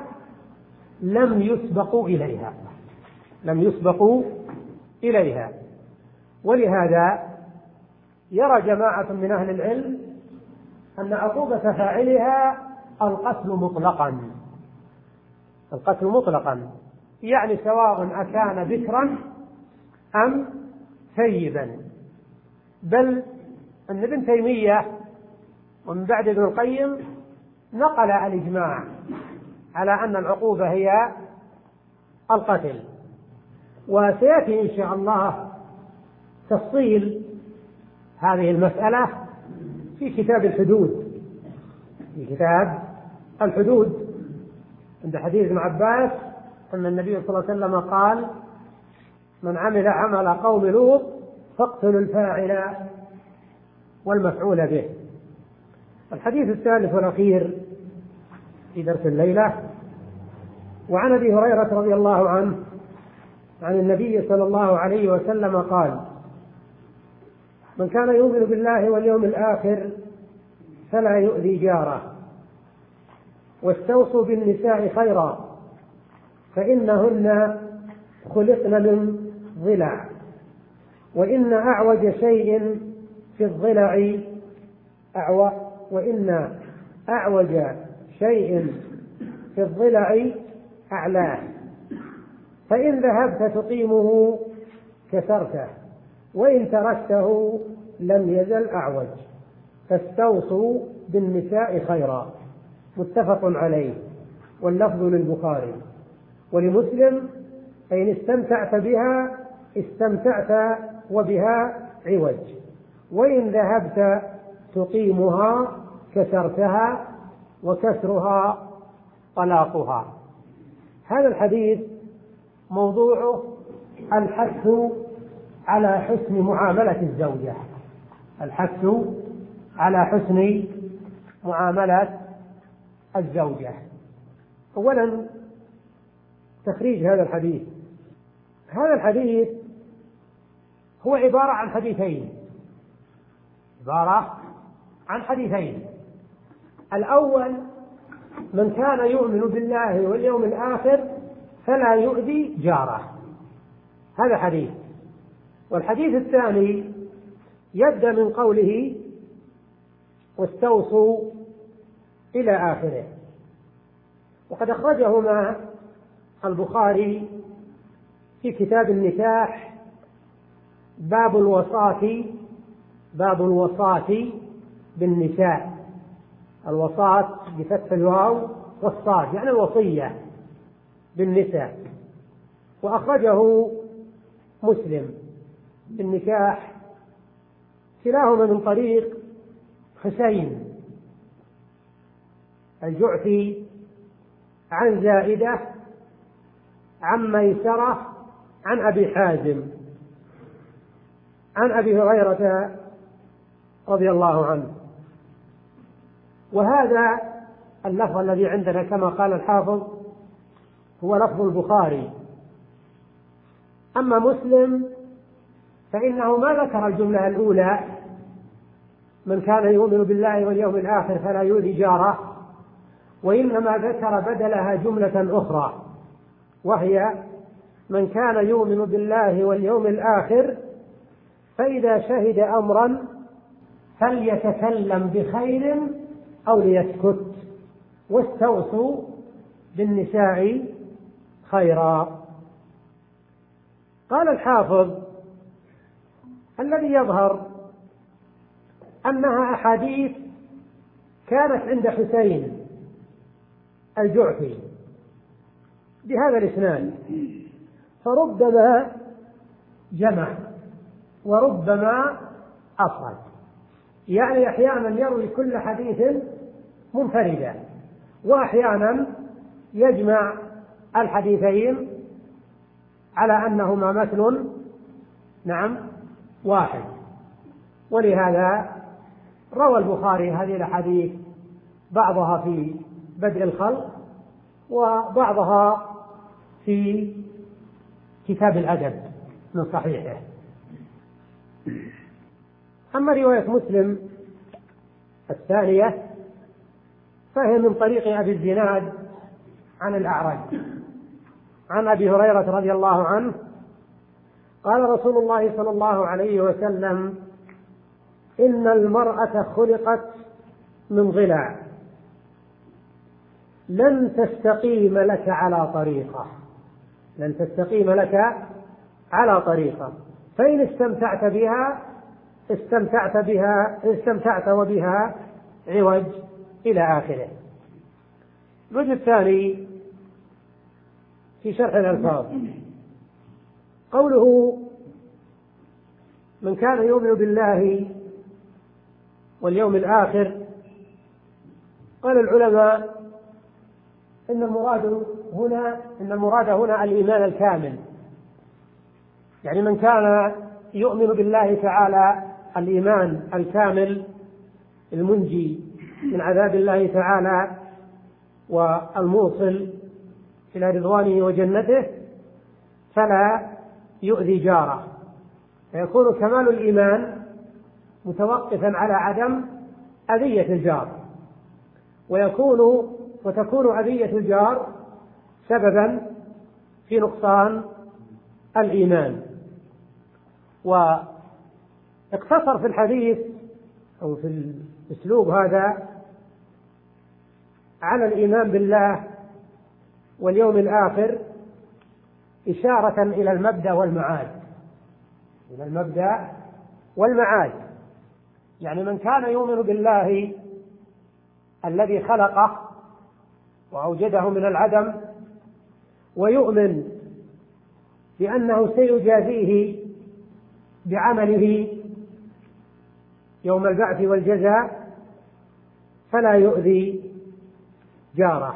لم يسبقوا إليها لم يسبقوا إليها ولهذا يرى جماعة من أهل العلم أن عقوبة فاعلها القتل مطلقا، القتل مطلقا، يعني سواء أكان بكرا أم ثيبا. بل أن ابن تيمية ومن بعد ابن القيم نقل الإجماع على أن العقوبة هي القتل. وسيأتي إن شاء الله تفصيل هذه المسألة في كتاب الحدود، في كتاب الحدود عند حديث ابن عباس أن النبي صلى الله عليه وسلم قال: من عمل عمل قوم لوط فاقتلوا الفاعل والمفعول به. الحديث الثالث والأخير في درس الليلة: وعن أبي هريرة رضي الله عنه عن النبي صلى الله عليه وسلم قال: من كان يؤمن بالله واليوم الآخر فلا يؤذي جاره، واستوصوا بالنساء خيرا فإنهن خلقن من ضلع، وإن أعوج شيء في الضلع أعوج وإن أعوج شيء في الضلع أعلاه، فإن ذهبت تقيمه كسرته، وإن تركته لم يزل أعوج، فاستوصوا بالنساء خيرا. متفق عليه، واللفظ للبخاري. ولمسلم: فإن استمتعت بها استمتعت وبها عوج، وإن ذهبت تقيمها كسرتها، وكسرها طلاقها. هذا الحديث موضوعه الحث على حسن معاملة الزوجة، الحث على حسن معاملة الزوجة. أولا تخريج هذا الحديث. هذا الحديث هو عبارة عن حديثين، عبارة عن حديثين. الأول: من كان يؤمن بالله واليوم الآخر فلا يؤذي جاره، هذا حديث. والحديث الثاني يبدأ من قوله: واستوصوا إلى آخره. وقد أخرجهما البخاري في كتاب النكاح باب الوصاة، باب الوصاة بالنساء، الوصاة بفتح الواو والصاد يعني الوصية بالنساء. وأخرجه مسلم بالنكاح كلاهما من طريق حسين الجعفي عن زائدة عن ميسرة عن أبي حازم عن أبي هريرة رضي الله عنه. وهذا اللفظ الذي عندنا كما قال الحافظ هو لفظ البخاري. أما مسلم فإنه ما ذكر الجملة الأولى: من كان يؤمن بالله واليوم الآخر فلا يؤذي جاره، وإنما ذكر بدلها جملة أخرى، وهي: من كان يؤمن بالله واليوم الآخر فإذا شهد أمرا فليتكلم بخير أو ليسكت، واستوصوا بالنساء خيرا. قال الحافظ: الذي يظهر أنها أحاديث كانت عند حسين الجعفي بهذا الإسناد، فربما جمع وربما أفرد، يعني أحيانا يروي كل حديث منفردا، وأحيانا يجمع الحديثين على أنهما مثل نعم واحد. ولهذا روى البخاري هذه الأحاديث بعضها في بدء الخلق وبعضها في كتاب الأدب من صحيحه. أما رواية مسلم الثانية فهي من طريق أبي الزناد عن الأعرج عن أبي هريرة رضي الله عنه قال: رسول الله صلى الله عليه وسلم: إن المرأة خلقت من ضلع لن تستقيم لك على طريقة لن تستقيم لك على طريقة فإن استمتعت بها استمتعت بها استمتعت وبها عوج إلى آخره. الوجه الثاني في شرح الألفاظ قوله من كان يؤمن بالله واليوم الآخر. قال العلماء إن المراد هنا إن المراد هنا الإيمان الكامل، يعني من كان يؤمن بالله تعالى الإيمان الكامل المنجي من عذاب الله تعالى والموصل إلى رضوانه وجنته فلا يؤذي جاره، فيكون كمال الإيمان متوقفا على عدم أذية الجار، ويكون وتكون أذية الجار سببا في نقصان الإيمان. واقتصر في الحديث أو في الأسلوب هذا على الإيمان بالله واليوم الآخر إشارة إلى المبدأ والمعاد إلى المبدأ والمعاد يعني من كان يؤمن بالله الذي خلقه وأوجده من العدم ويؤمن بأنه سيجازيه بعمله يوم البعث والجزاء فلا يؤذي جاره.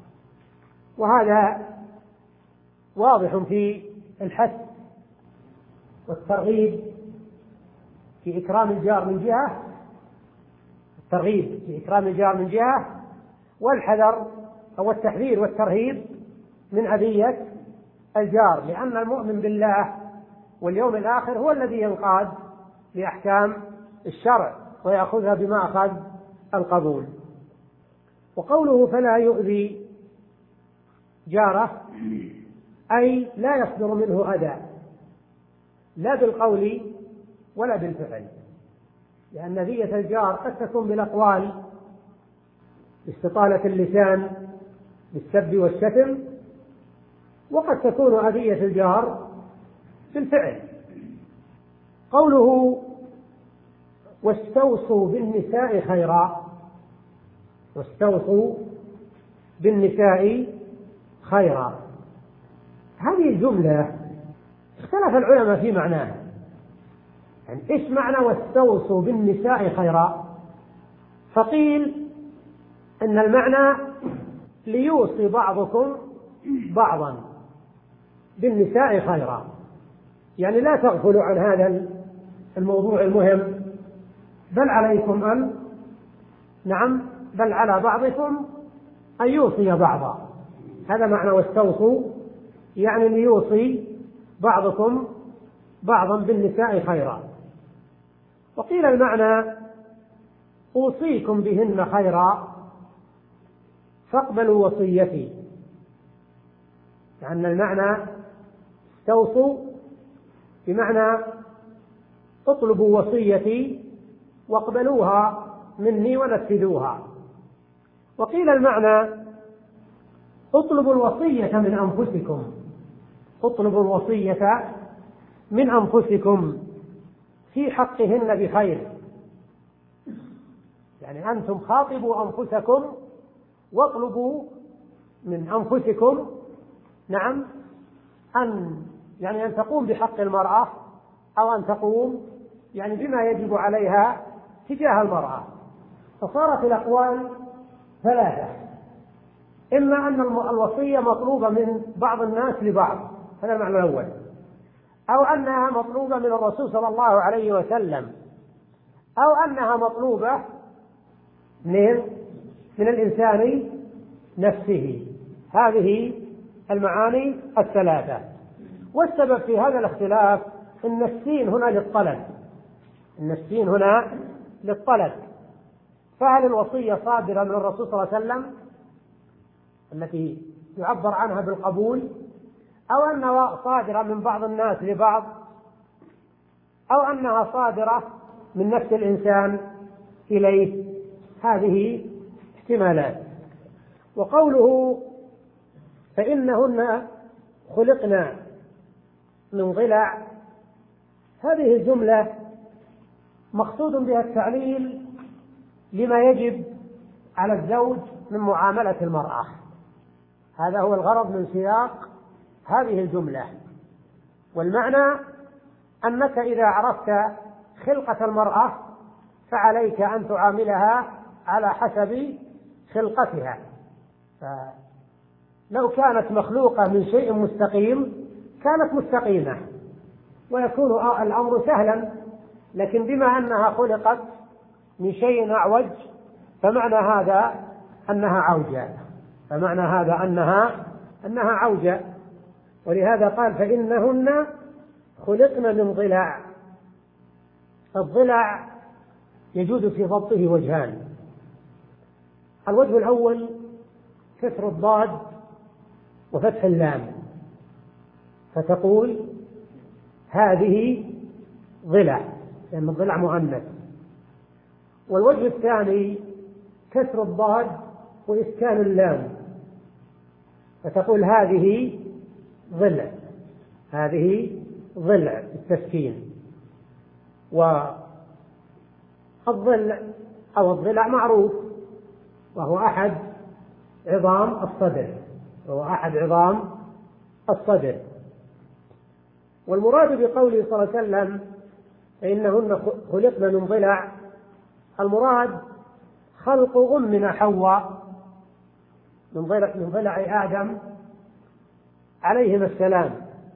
وهذا واضح في الحث والترغيب في إكرام الجار من جهة الترغيب في إكرام الجار من جهة والحذر أو التحذير والترهيب من أذية الجار، لأن المؤمن بالله واليوم الآخر هو الذي ينقاد لأحكام الشرع ويأخذها بما أخذ القبول. وقوله فلا يؤذي جاره أي لا يصدر منه أذى لا بالقول ولا بالفعل، لأن أذية الجار قد تكون بالأقوال باستطالة اللسان بالسب والشتم، وقد تكون أذية الجار بالفعل. قوله واستوصوا بالنساء خيرا واستوصوا بالنساء خيرا هذه الجملة اختلف العلماء في معناها، يعني إيش معنى واستوصوا بالنساء خيرا؟ فقيل إن المعنى ليوصي بعضكم بعضا بالنساء خيرا، يعني لا تغفلوا عن هذا الموضوع المهم، بل عليكم أن نعم بل على بعضكم أن يوصي بعضا. هذا معنى واستوصوا، يعني ليوصي بعضكم بعضا بالنساء خيرا. وقيل المعنى أوصيكم بهن خيرا فاقبلوا وصيتي، لأن المعنى استوصوا بمعنى اطلبوا وصيتي واقبلوها مني ونفذوها. وقيل المعنى اطلبوا الوصية من أنفسكم اطلبوا الوصية من أنفسكم في حقهن بخير، يعني أنتم خاطبوا أنفسكم واطلبوا من أنفسكم نعم أن يعني أن تقوم بحق المرأة أو أن تقوم يعني بما يجب عليها تجاه المرأة. فصارت الأقوال ثلاثة، إما أن الوصية مطلوبة من بعض الناس لبعض، هذا المعنى الأول، أو أنها مطلوبة من الرسول صلى الله عليه وسلم، أو أنها مطلوبة من من الإنسان نفسه. هذه المعاني الثلاثة. والسبب في هذا الاختلاف أن السين هنا للطلب أن السين هنا للطلب فهل الوصية صادرة من الرسول صلى الله عليه وسلم التي يعبر عنها بالقبول، أو أنها صادرة من بعض الناس لبعض، أو أنها صادرة من نفس الإنسان إليه. هذه احتمالات. وقوله فإنهن خلقنا من ضلع، هذه الجملة مقصود بها التعليل لما يجب على الزوج من معاملة المرأة. هذا هو الغرض من سياق هذه الجملة. والمعنى أنك إذا عرفت خلقة المرأة فعليك أن تعاملها على حسب خلقتها. لو كانت مخلوقة من شيء مستقيم كانت مستقيمة ويكون الأمر سهلا، لكن بما أنها خلقت من شيء أعوج فمعنى هذا أنها عوجة، فمعنى هذا أنها أنها عوجة. ولهذا قال فإنهن خلقن من ضلع. الضلع يجوز في ضبطه وجهان. الوجه الأول كسر الضاد وفتح اللام، فتقول هذه ضلع، لأن الضلع مؤنث. والوجه الثاني كسر الضاد وإسكان اللام، فتقول هذه ضلع، هذه ضلع بالتسكين. والضلع أو الضلع معروف، وهو أحد عظام الصدر، وهو أحد عظام الصدر. والمراد بقوله صلى الله عليه وسلم فإنهن خلقن من ضلع، المراد خلق أمنا حواء من ضلع من ضلع آدم عليهما السلام.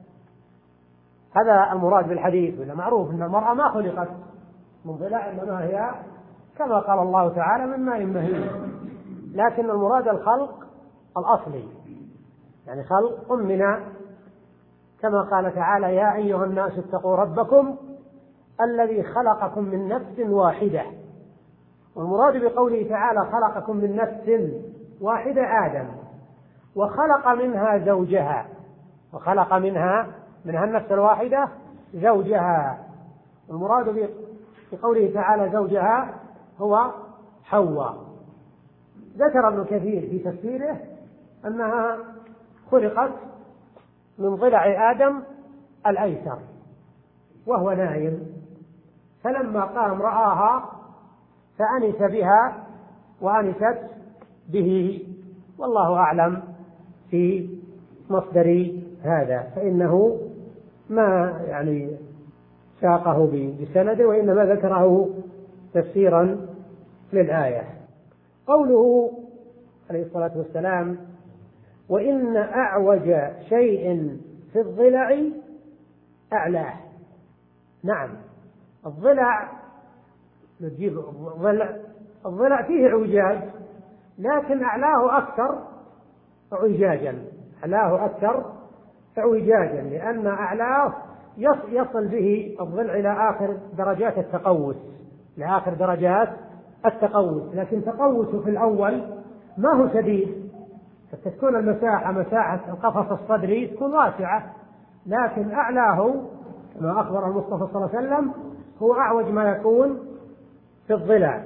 هذا المراد بالحديث. ولا معروف أن المرأة ما خلقت من ضلع، إنما هي كما قال الله تعالى من ماء مهين، لكن المراد الخلق الأصلي، يعني خلق أمنا، كما قال تعالى يا أيها الناس اتقوا ربكم الذي خلقكم من نفس واحدة. والمراد بقوله تعالى خلقكم من نفس واحدة آدم، وخلق منها زوجها، وخلق منها منها النفس الواحدة زوجها. والمراد بقوله تعالى زوجها هو حواء. ذكر ابن كثير في تفسيره أنها خلقت من ضلع آدم الأيسر وهو نائم، فلما قام رآها فأنس بها وأنست به، والله أعلم في مصدر هذا، فإنه ما يعني ساقه بسنده، وإنما ذكره تفسيرا للآية. قوله عليه الصلاة والسلام وإن أعوج شيء في الضلع أعلاه. نعم، الضلع نجيب الضلع الضلع فيه اعوجاج، لكن أعلاه أكثر اعوجاجا، أعلاه أكثر اعوجاجا، لأن أعلاه يصل به الضلع إلى آخر درجات التقوس، لآخر درجات التقوس، لكن تقوسه في الأول ما هو شديد، فتكون المساحة مساحة القفص الصدري تكون واسعة، لكن أعلاه كما أخبر المصطفى صلى الله عليه وسلم هو أعوج ما يكون في الضلع.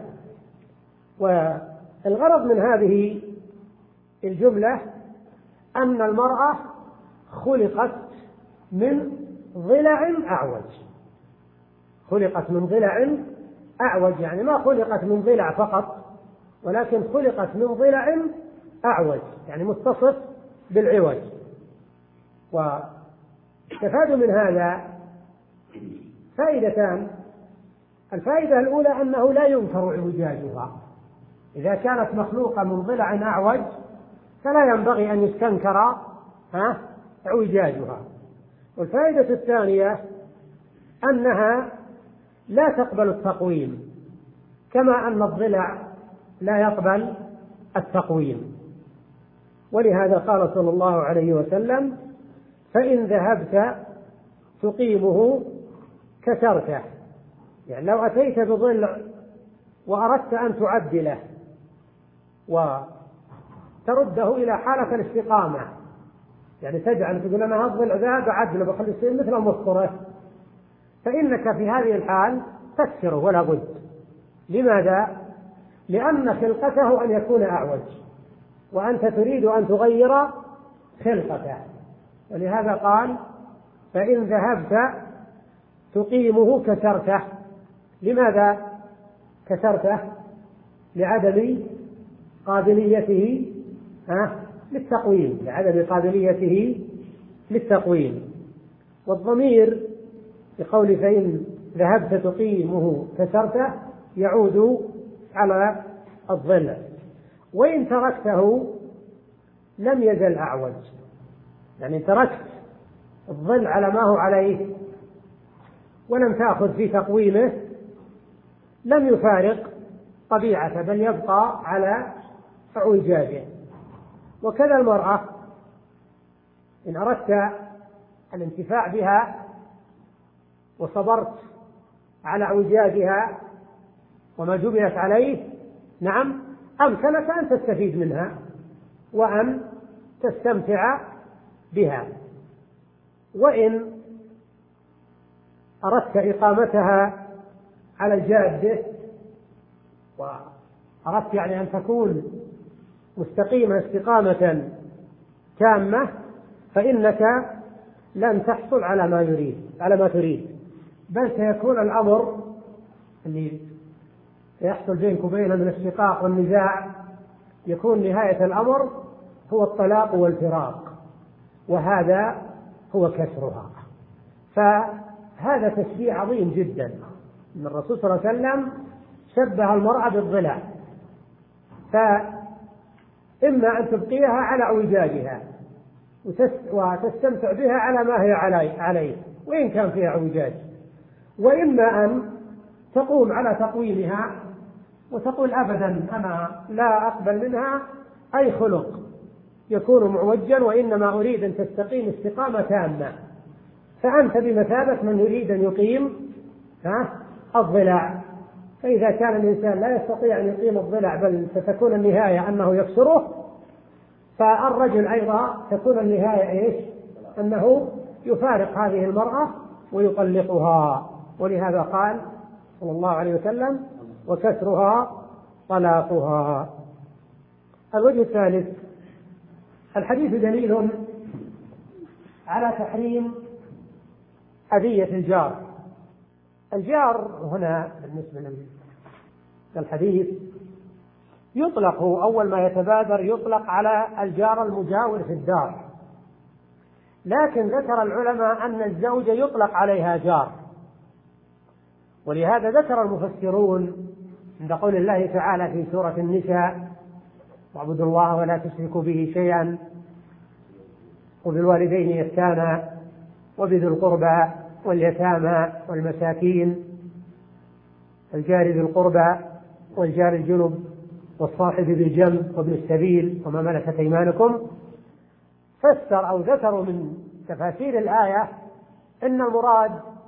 والغرض من هذه الجملة أن المرأة خلقت من ضلع أعوج، خلقت من ضلع أعوج، يعني ما خلقت من ضلع فقط، ولكن خلقت من ضلع أعوج، يعني متصف بالعوج. واستفاد من هذا فائدتان. الفائدة الأولى أنه لا ينكر اعوجاجها، إذا كانت مخلوقة من ضلع أعوج فلا ينبغي أن يستنكر ها اعوجاجها. والفائدة الثانية أنها لا تقبل التقويم، كما أن الضلع لا يقبل التقويم. ولهذا قال صلى الله عليه وسلم فإن ذهبت تقيمه كسرته، يعني لو أتيت بضلع وأردت أن تعدله وترده إلى حالة الاستقامة، يعني تجعل تقول أنا هذا الضلع ذا بعدله بخلي يصير مثل المسطرة، فإنك في هذه الحال تكسره ولا بد. لماذا؟ لأن خلقته أن يكون أعوج، وأنت تريد أن تغير خلقته، ولهذا قال فإن ذهبت تقيمه كسرته. لماذا كسرته؟ لعدم قابليته للتقويم، لعدم قابليته للتقويم. والضمير بقول فإن ذهبت تقيمه كسرته يعود على الظل، وإن تركته لم يزل أعوج، يعني تركت الظل على ما هو عليه ولم تأخذ في تقويمه لم يفارق طبيعته بل يبقى على اعوجاجه. وكذا المرأة إن أردت الانتفاع بها وصبرت على اعوجاجها وما جبلت عليه، نعم أمكنك أن تستفيد منها وأن تستمتع بها. وإن أردت إقامتها على الجادة وأردت يعني أن تكون مستقيمة استقامة تامة فإنك لن تحصل على ما يريد على ما تريد، بل سيكون الأمر اللي يحصل بينك وبينها من الشقاق والنزاع يكون نهاية الأمر هو الطلاق والفراق، وهذا هو كسرها. فهذا تشبيه عظيم جدا من الرسول صلى الله عليه وسلم، شبه المرأة بالضلع، فإما أن تبقيها على اعوجاجها وتستمتع بها على ما هي عليه وإن كان فيها اعوجاج، وإما أن تقوم على تقويمها وتقول أبدا أنا لا أقبل منها أي خلق يكون معوجا وإنما أريد أن تستقيم استقامة تامة، فأنت بمثابة من يريد أن يقيم الضلع. فإذا كان الإنسان لا يستطيع أن يقيم الضلع بل ستكون النهاية أنه يكسره، فالرجل أيضا تكون النهاية إيش؟ أنه يفارق هذه المرأة ويطلقها. ولهذا قال صلى الله عليه وسلم وكسرها طلاقها. الوجه الثالث، الحديث دليل على تحريم أذية الجار. الجار هنا بالنسبة للحديث يطلق أول ما يتبادر يطلق على الجار المجاور في الدار، لكن ذكر العلماء أن الزوجة يطلق عليها جار، ولهذا ذكر المفسرون عند قول الله تعالى في سورة النساء واعبدوا الله ولا تشركوا به شيئا وبالوالدين إحسانا وبذي القربى واليتامى والمساكين الجار ذي القربى والجار الجنب والصاحب بالجنب وابن السبيل وما ملكت أيمانكم. فسر أو ذكروا من تفاسير الآية أن المراد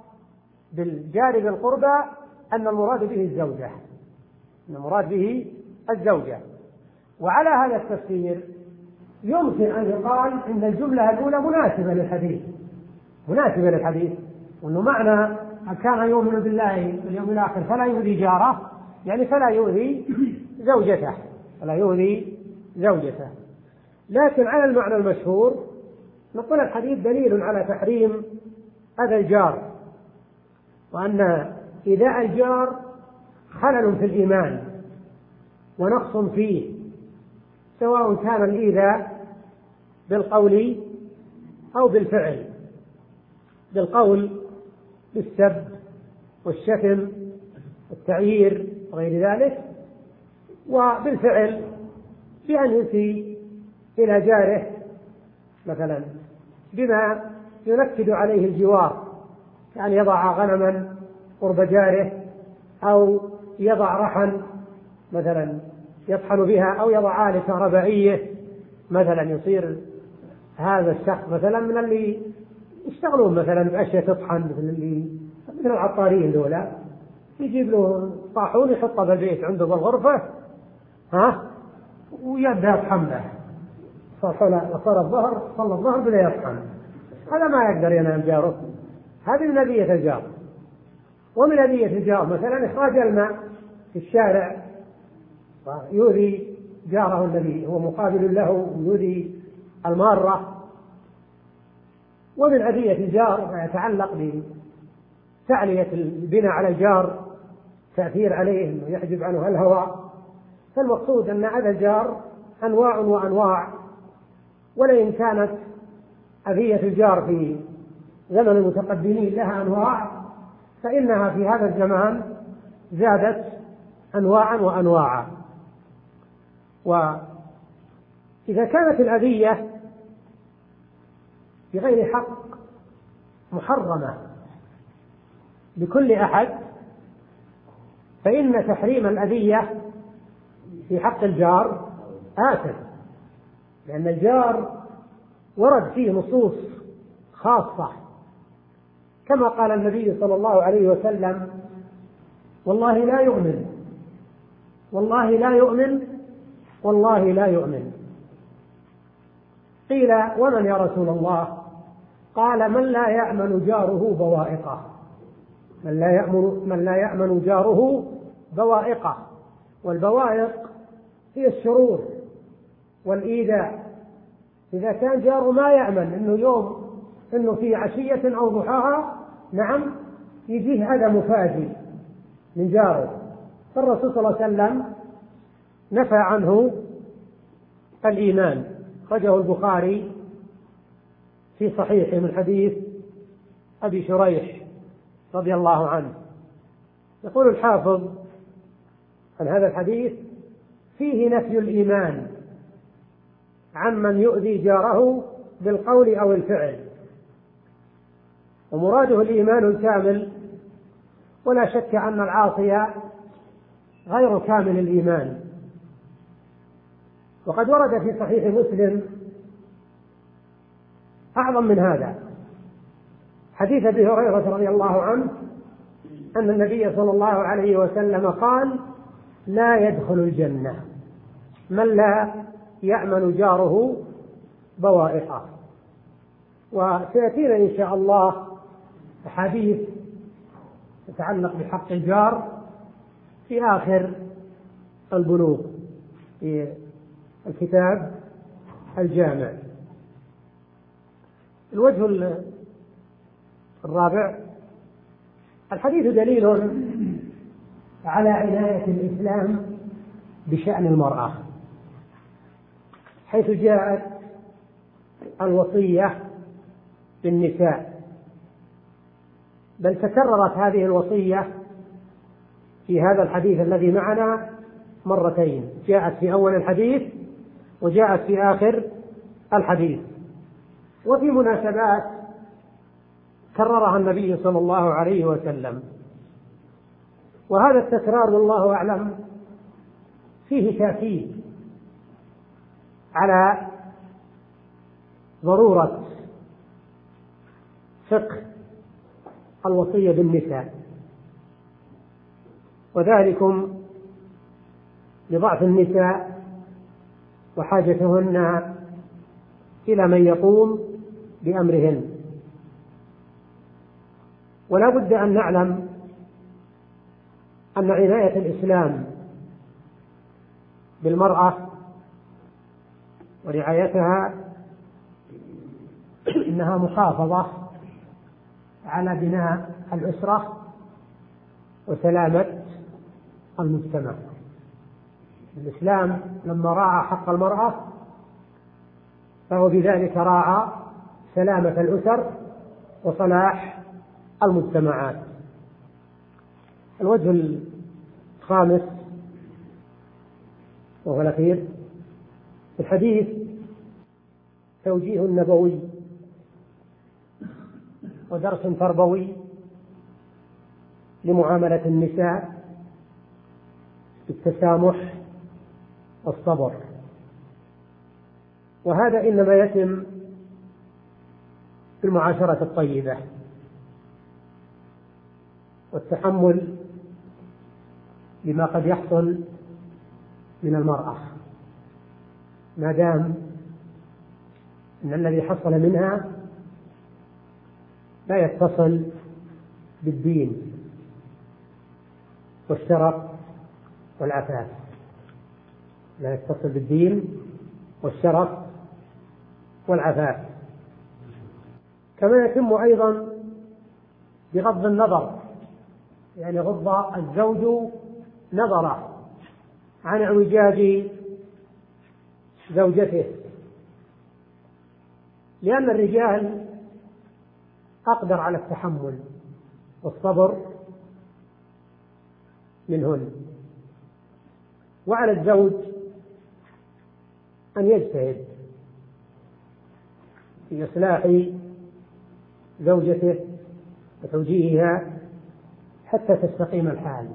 بالجار ذي القربى أن المراد به الزوجة، أن المراد به الزوجة. وعلى هذا التفسير يمكن أن يقال أن الجملة الأولى مناسبة للحديث مناسبة للحديث وأنه معنى كان يؤمن بالله واليوم الآخر فلا يؤذي جاره، يعني فلا يؤذي زوجته فلا يؤذي زوجته. لكن على المعنى المشهور نقول الحديث دليل على تحريم أذى الجار، وأن إيذاء الجار خلل في الإيمان ونقص فيه، سواء كان الإيذاء بالقول أو بالفعل. بالقول بالسب والشتم والتعيير وغير ذلك، وبالفعل بأن يسيء إلى جاره مثلا بما ينكد عليه الجوار، كأن يضع غنما قرب جاره أو يضع رحا مثلا يطحن بها أو يضع آلة كهربائية مثلا، يصير هذا الشخص مثلا من اللي يشتغلون مثلا بأشياء تطحن مثل اللي من العطارين دولة، يجيب له طاحون يحطه بالبيت عنده بالغرفة ها ويبدأ يطحن له، صار الظهر صلى الظهر بلا يطحن، هذا ما يقدر ينام جاره، هذه نبية الجار. ومن أذية الجار مثلا إخراج الماء في الشارع ويؤذي جاره الذي هو مقابل له ويؤذي المارة. ومن أذية الجار ما يتعلق بتعلية البناء على الجار، تأثير عليه أنه يحجب عنه الهواء. فالمقصود أن أذى الجار أنواع وأنواع، ولئن كانت أذية الجار في زمن المتقدمين لها أنواع، فإنها في هذا الزمان زادت أنواعا وأنواعا. وإذا كانت الأذية بغير حق محرمة لكل أحد، فإن تحريم الأذية في حق الجار آثم، لأن الجار ورد فيه نصوص خاصة، كما قال النبي صلى الله عليه وسلم: والله لا يؤمن، والله لا يؤمن، والله لا يؤمن. قيل: ومن يا رسول الله؟ قال: من لا يأمن جاره بوائقه، من لا يأمن, من لا يأمن جاره بوائقه. والبوائق هي الشرور والإيذاء. إذا كان جاره ما يأمن إنه يوم إنه في عشية أو ضحاها نعم يجيه هذا مفاجئ من جاره، فالرسول صلى الله عليه وسلم نفى عنه الإيمان. خرجه البخاري في صحيحه من حديث أبي شريح رضي الله عنه. يقول الحافظ عن هذا الحديث: فيه نفي الإيمان عمن يؤذي جاره بالقول أو الفعل، ومراده الإيمان الكامل، ولا شك أن العاصي غير كامل الإيمان. وقد ورد في صحيح مسلم أعظم من هذا، حديث أبي هريرة رضي الله عنه أن النبي صلى الله عليه وسلم قال: لا يدخل الجنة من لا يأمن جاره بوائقه. وسيأتينا إن شاء الله أحاديث تتعلق بحق الجار في آخر البلوغ في الكتاب الجامع. الوجه الرابع: الحديث دليل على عناية الإسلام بشأن المرأة، حيث جاءت الوصية بالنساء، بل تكررت هذه الوصية في هذا الحديث الذي معنا مرتين، جاءت في أول الحديث وجاءت في آخر الحديث، وفي مناسبات كررها النبي صلى الله عليه وسلم. وهذا التكرار والله أعلم فيه تأكيد على ضرورة فقه الوصية بالنساء، وذلكم لضعف النساء وحاجتهن إلى من يقوم بأمرهن. ولا بد أن نعلم أن عناية الإسلام بالمرأة ورعايتها إنها محافظة على بناء الأسرة وسلامة المجتمع. الإسلام لما راعى حق المرأة فهو بذلك راعى سلامة الأسر وصلاح المجتمعات. الوجه الخامس وهو الأخير في الحديث: توجيه نبوي ودرس تربوي لمعاملة النساء بالتسامح والصبر، وهذا إنما يتم بالمعاشرة الطيبة والتحمل لما قد يحصل من المرأة، ما دام أن الذي حصل منها لا يتصل بالدين والشرف والعفاف، لا يتصل بالدين والشرف والعفاف. كما يتم أيضا بغض النظر، يعني غض الزوج نظره عن اعوجاج زوجته، لأن الرجال أقدر على التحمل والصبر منهن، وعلى الزوج أن يجتهد في إصلاح زوجته وتوجيهها حتى تستقيم الحال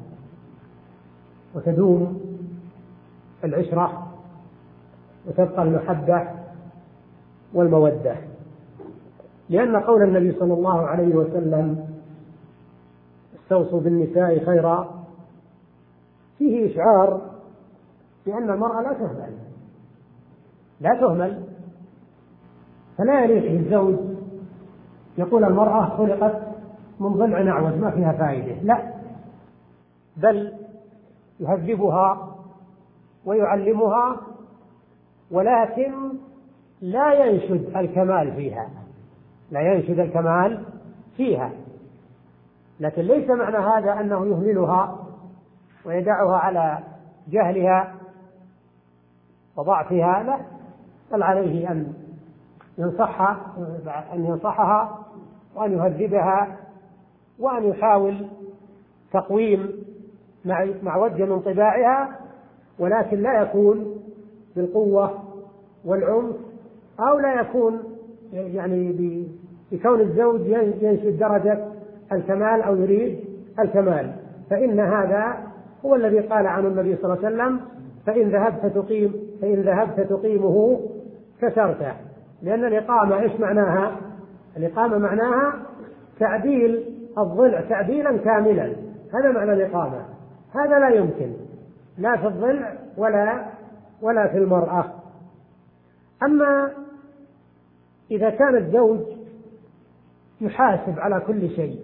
وتدوم العشرة وتبقى المحبة والمودة، لأن قول النبي صلى الله عليه وسلم استوصوا بالنساء خيرا فيه إشعار بأن المرأة لا تهمل لا تهمل فلا يليق بالزوج يقول المرأة خلقت من ضلع أعوج ما فيها فائدة، لا، بل يهذبها ويعلمها، ولكن لا ينشد الكمال فيها لا ينشد الكمال فيها لكن ليس معنى هذا أنه يهملها ويدعها على جهلها وضعفها، لا، بل عليه أن ينصحها أن ينصحها وأن يهذبها وأن يحاول تقويم مع وجه من طباعها، ولكن لا يكون بالقوة والعنف، أو لا يكون يعني بكون الزوج ينشد درجة الكمال أو يريد الكمال، فإن هذا هو الذي قال عنه النبي صلى الله عليه وسلم فإن ذهبت تقيم فإن ذهبت تقيمه كسرته، لأن الإقامة إيش معناها؟ الإقامة معناها تعديل الضلع تعديلا كاملا، هذا معنى الإقامة، هذا لا يمكن لا في الضلع ولا ولا في المرأة. أما إذا كان الزوج يحاسب على كل شيء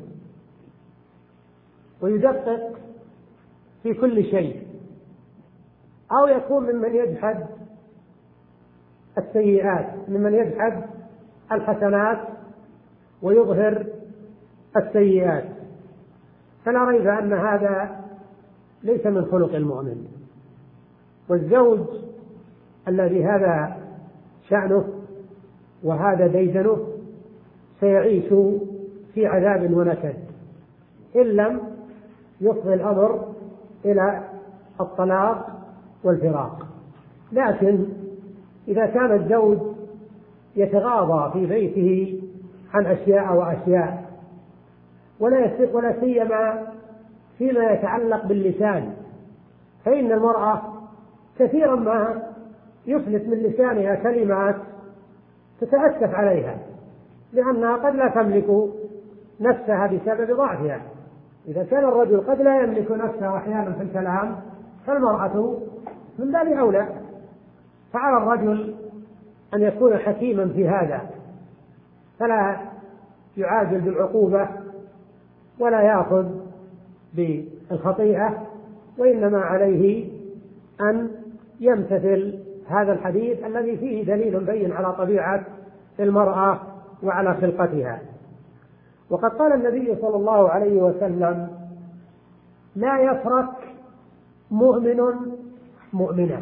ويدقق في كل شيء، أو يكون ممن يجحد السيئات ممن يجحد الحسنات ويظهر السيئات، فلا ريب أن هذا ليس من خلق المؤمن. والزوج الذي هذا شأنه وهذا ديدنه سيعيش في عذاب ونكد إن لم يفضي الأمر إلى الطلاق والفراق. لكن إذا كان الزوج يتغاضى في بيته عن أشياء وأشياء ولا سيما فيما يتعلق باللسان، فإن المرأة كثيرا ما يفلت من لسانها كلمات تتأسف عليها لأنها قد لا تملك نفسها بسبب ضعفها. إذا كان الرجل قد لا يملك نفسه أحيانا في الكلام فالمرأة من باب أولى، فعلى الرجل أن يكون حكيما في هذا، فلا يعاجل بالعقوبة ولا يأخذ بالخطيئة، وإنما عليه أن يمتثل هذا الحديث الذي فيه دليل بين على طبيعة المرأة وعلى خلقتها. وقد قال النبي صلى الله عليه وسلم لا يفرق مؤمن مؤمنة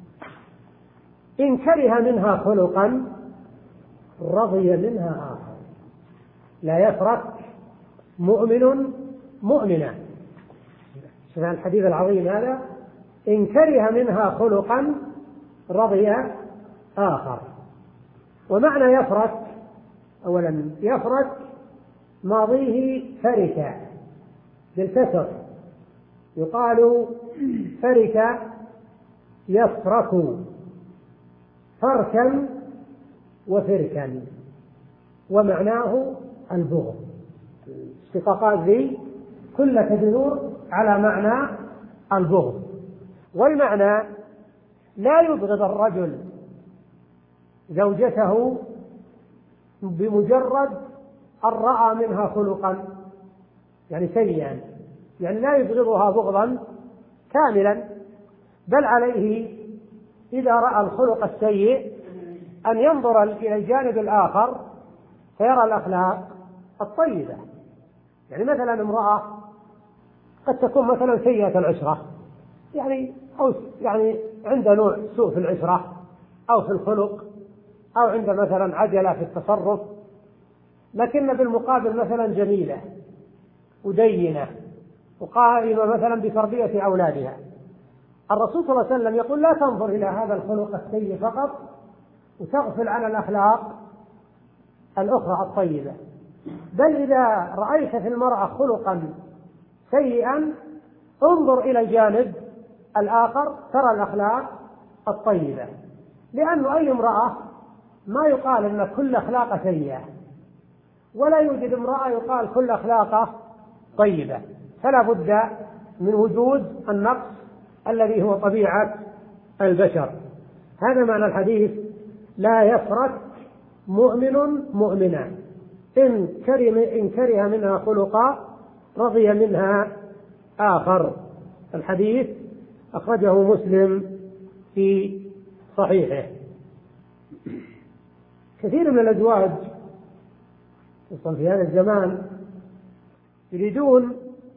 إن كره منها خلقا رضي منها آخر. لا يفرق مؤمن مؤمنة، شوف الحديث العظيم هذا، إن كره منها خلقا رضي آخر. ومعنى يفرق أولا يفرق ماضيه فرك بالكسر، يقال فرك يفرك فركا وفركا، ومعناه البغض. اشتقاقات ذي كلها تدور على معنى البغض. والمعنى لا يبغض الرجل زوجته بمجرد أن رأى منها خلقا يعني سيئا، يعني لا يبغضها بغضا كاملا، بل عليه إذا رأى الخلق السيء أن ينظر إلى الجانب الآخر فيرى الأخلاق الطيبة. يعني مثلا امرأة قد تكون مثلا سيئة العشرة، يعني أو يعني عند نوع سوء في العشرة أو في الخلق، أو عند مثلا عجلة في التصرف، لكن بالمقابل مثلا جميلة ودينة وقائمة مثلا بتربية أولادها. الرسول صلى الله عليه وسلم يقول لا تنظر إلى هذا الخلق السيء فقط وتغفل عن الأخلاق الأخرى الطيبة، بل إذا رأيت في المرأة خلقا سيئا انظر إلى الجانب الآخر ترى الأخلاق الطيبة، لأن أي امرأة ما يقال أن كل أخلاق سيئة، ولا يوجد امرأة يقال كل أخلاقه طيبة، فلا بد من وجود النقص الذي هو طبيعة البشر. هذا معنى الحديث: لا يفرق مؤمن مؤمنا إن كره, إن كره منها خلقا رضي منها آخر. الحديث أخرجه مسلم في صحيحه. كثير من الأزواج خصوصا في هذا الزمان يريدون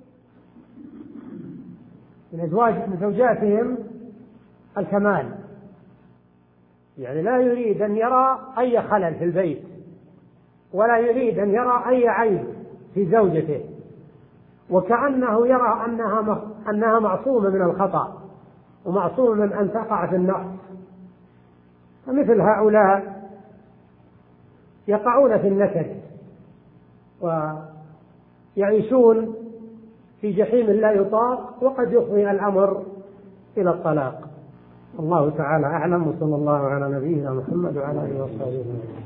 من أزواج من زوجاتهم الكمال، يعني لا يريد أن يرى أي خلل في البيت، ولا يريد أن يرى أي عيب في زوجته، وكأنه يرى أنها أنها معصومة من الخطأ ومعصومة من أن تقع في النقص. فمثل هؤلاء يقعون في النكد ويعيشون في جحيم لا يطاق، وقد يفضي الأمر إلى الطلاق. الله تعالى أعلم، وصلى الله على نبينا محمد وعلى آله وصحبه وسلم.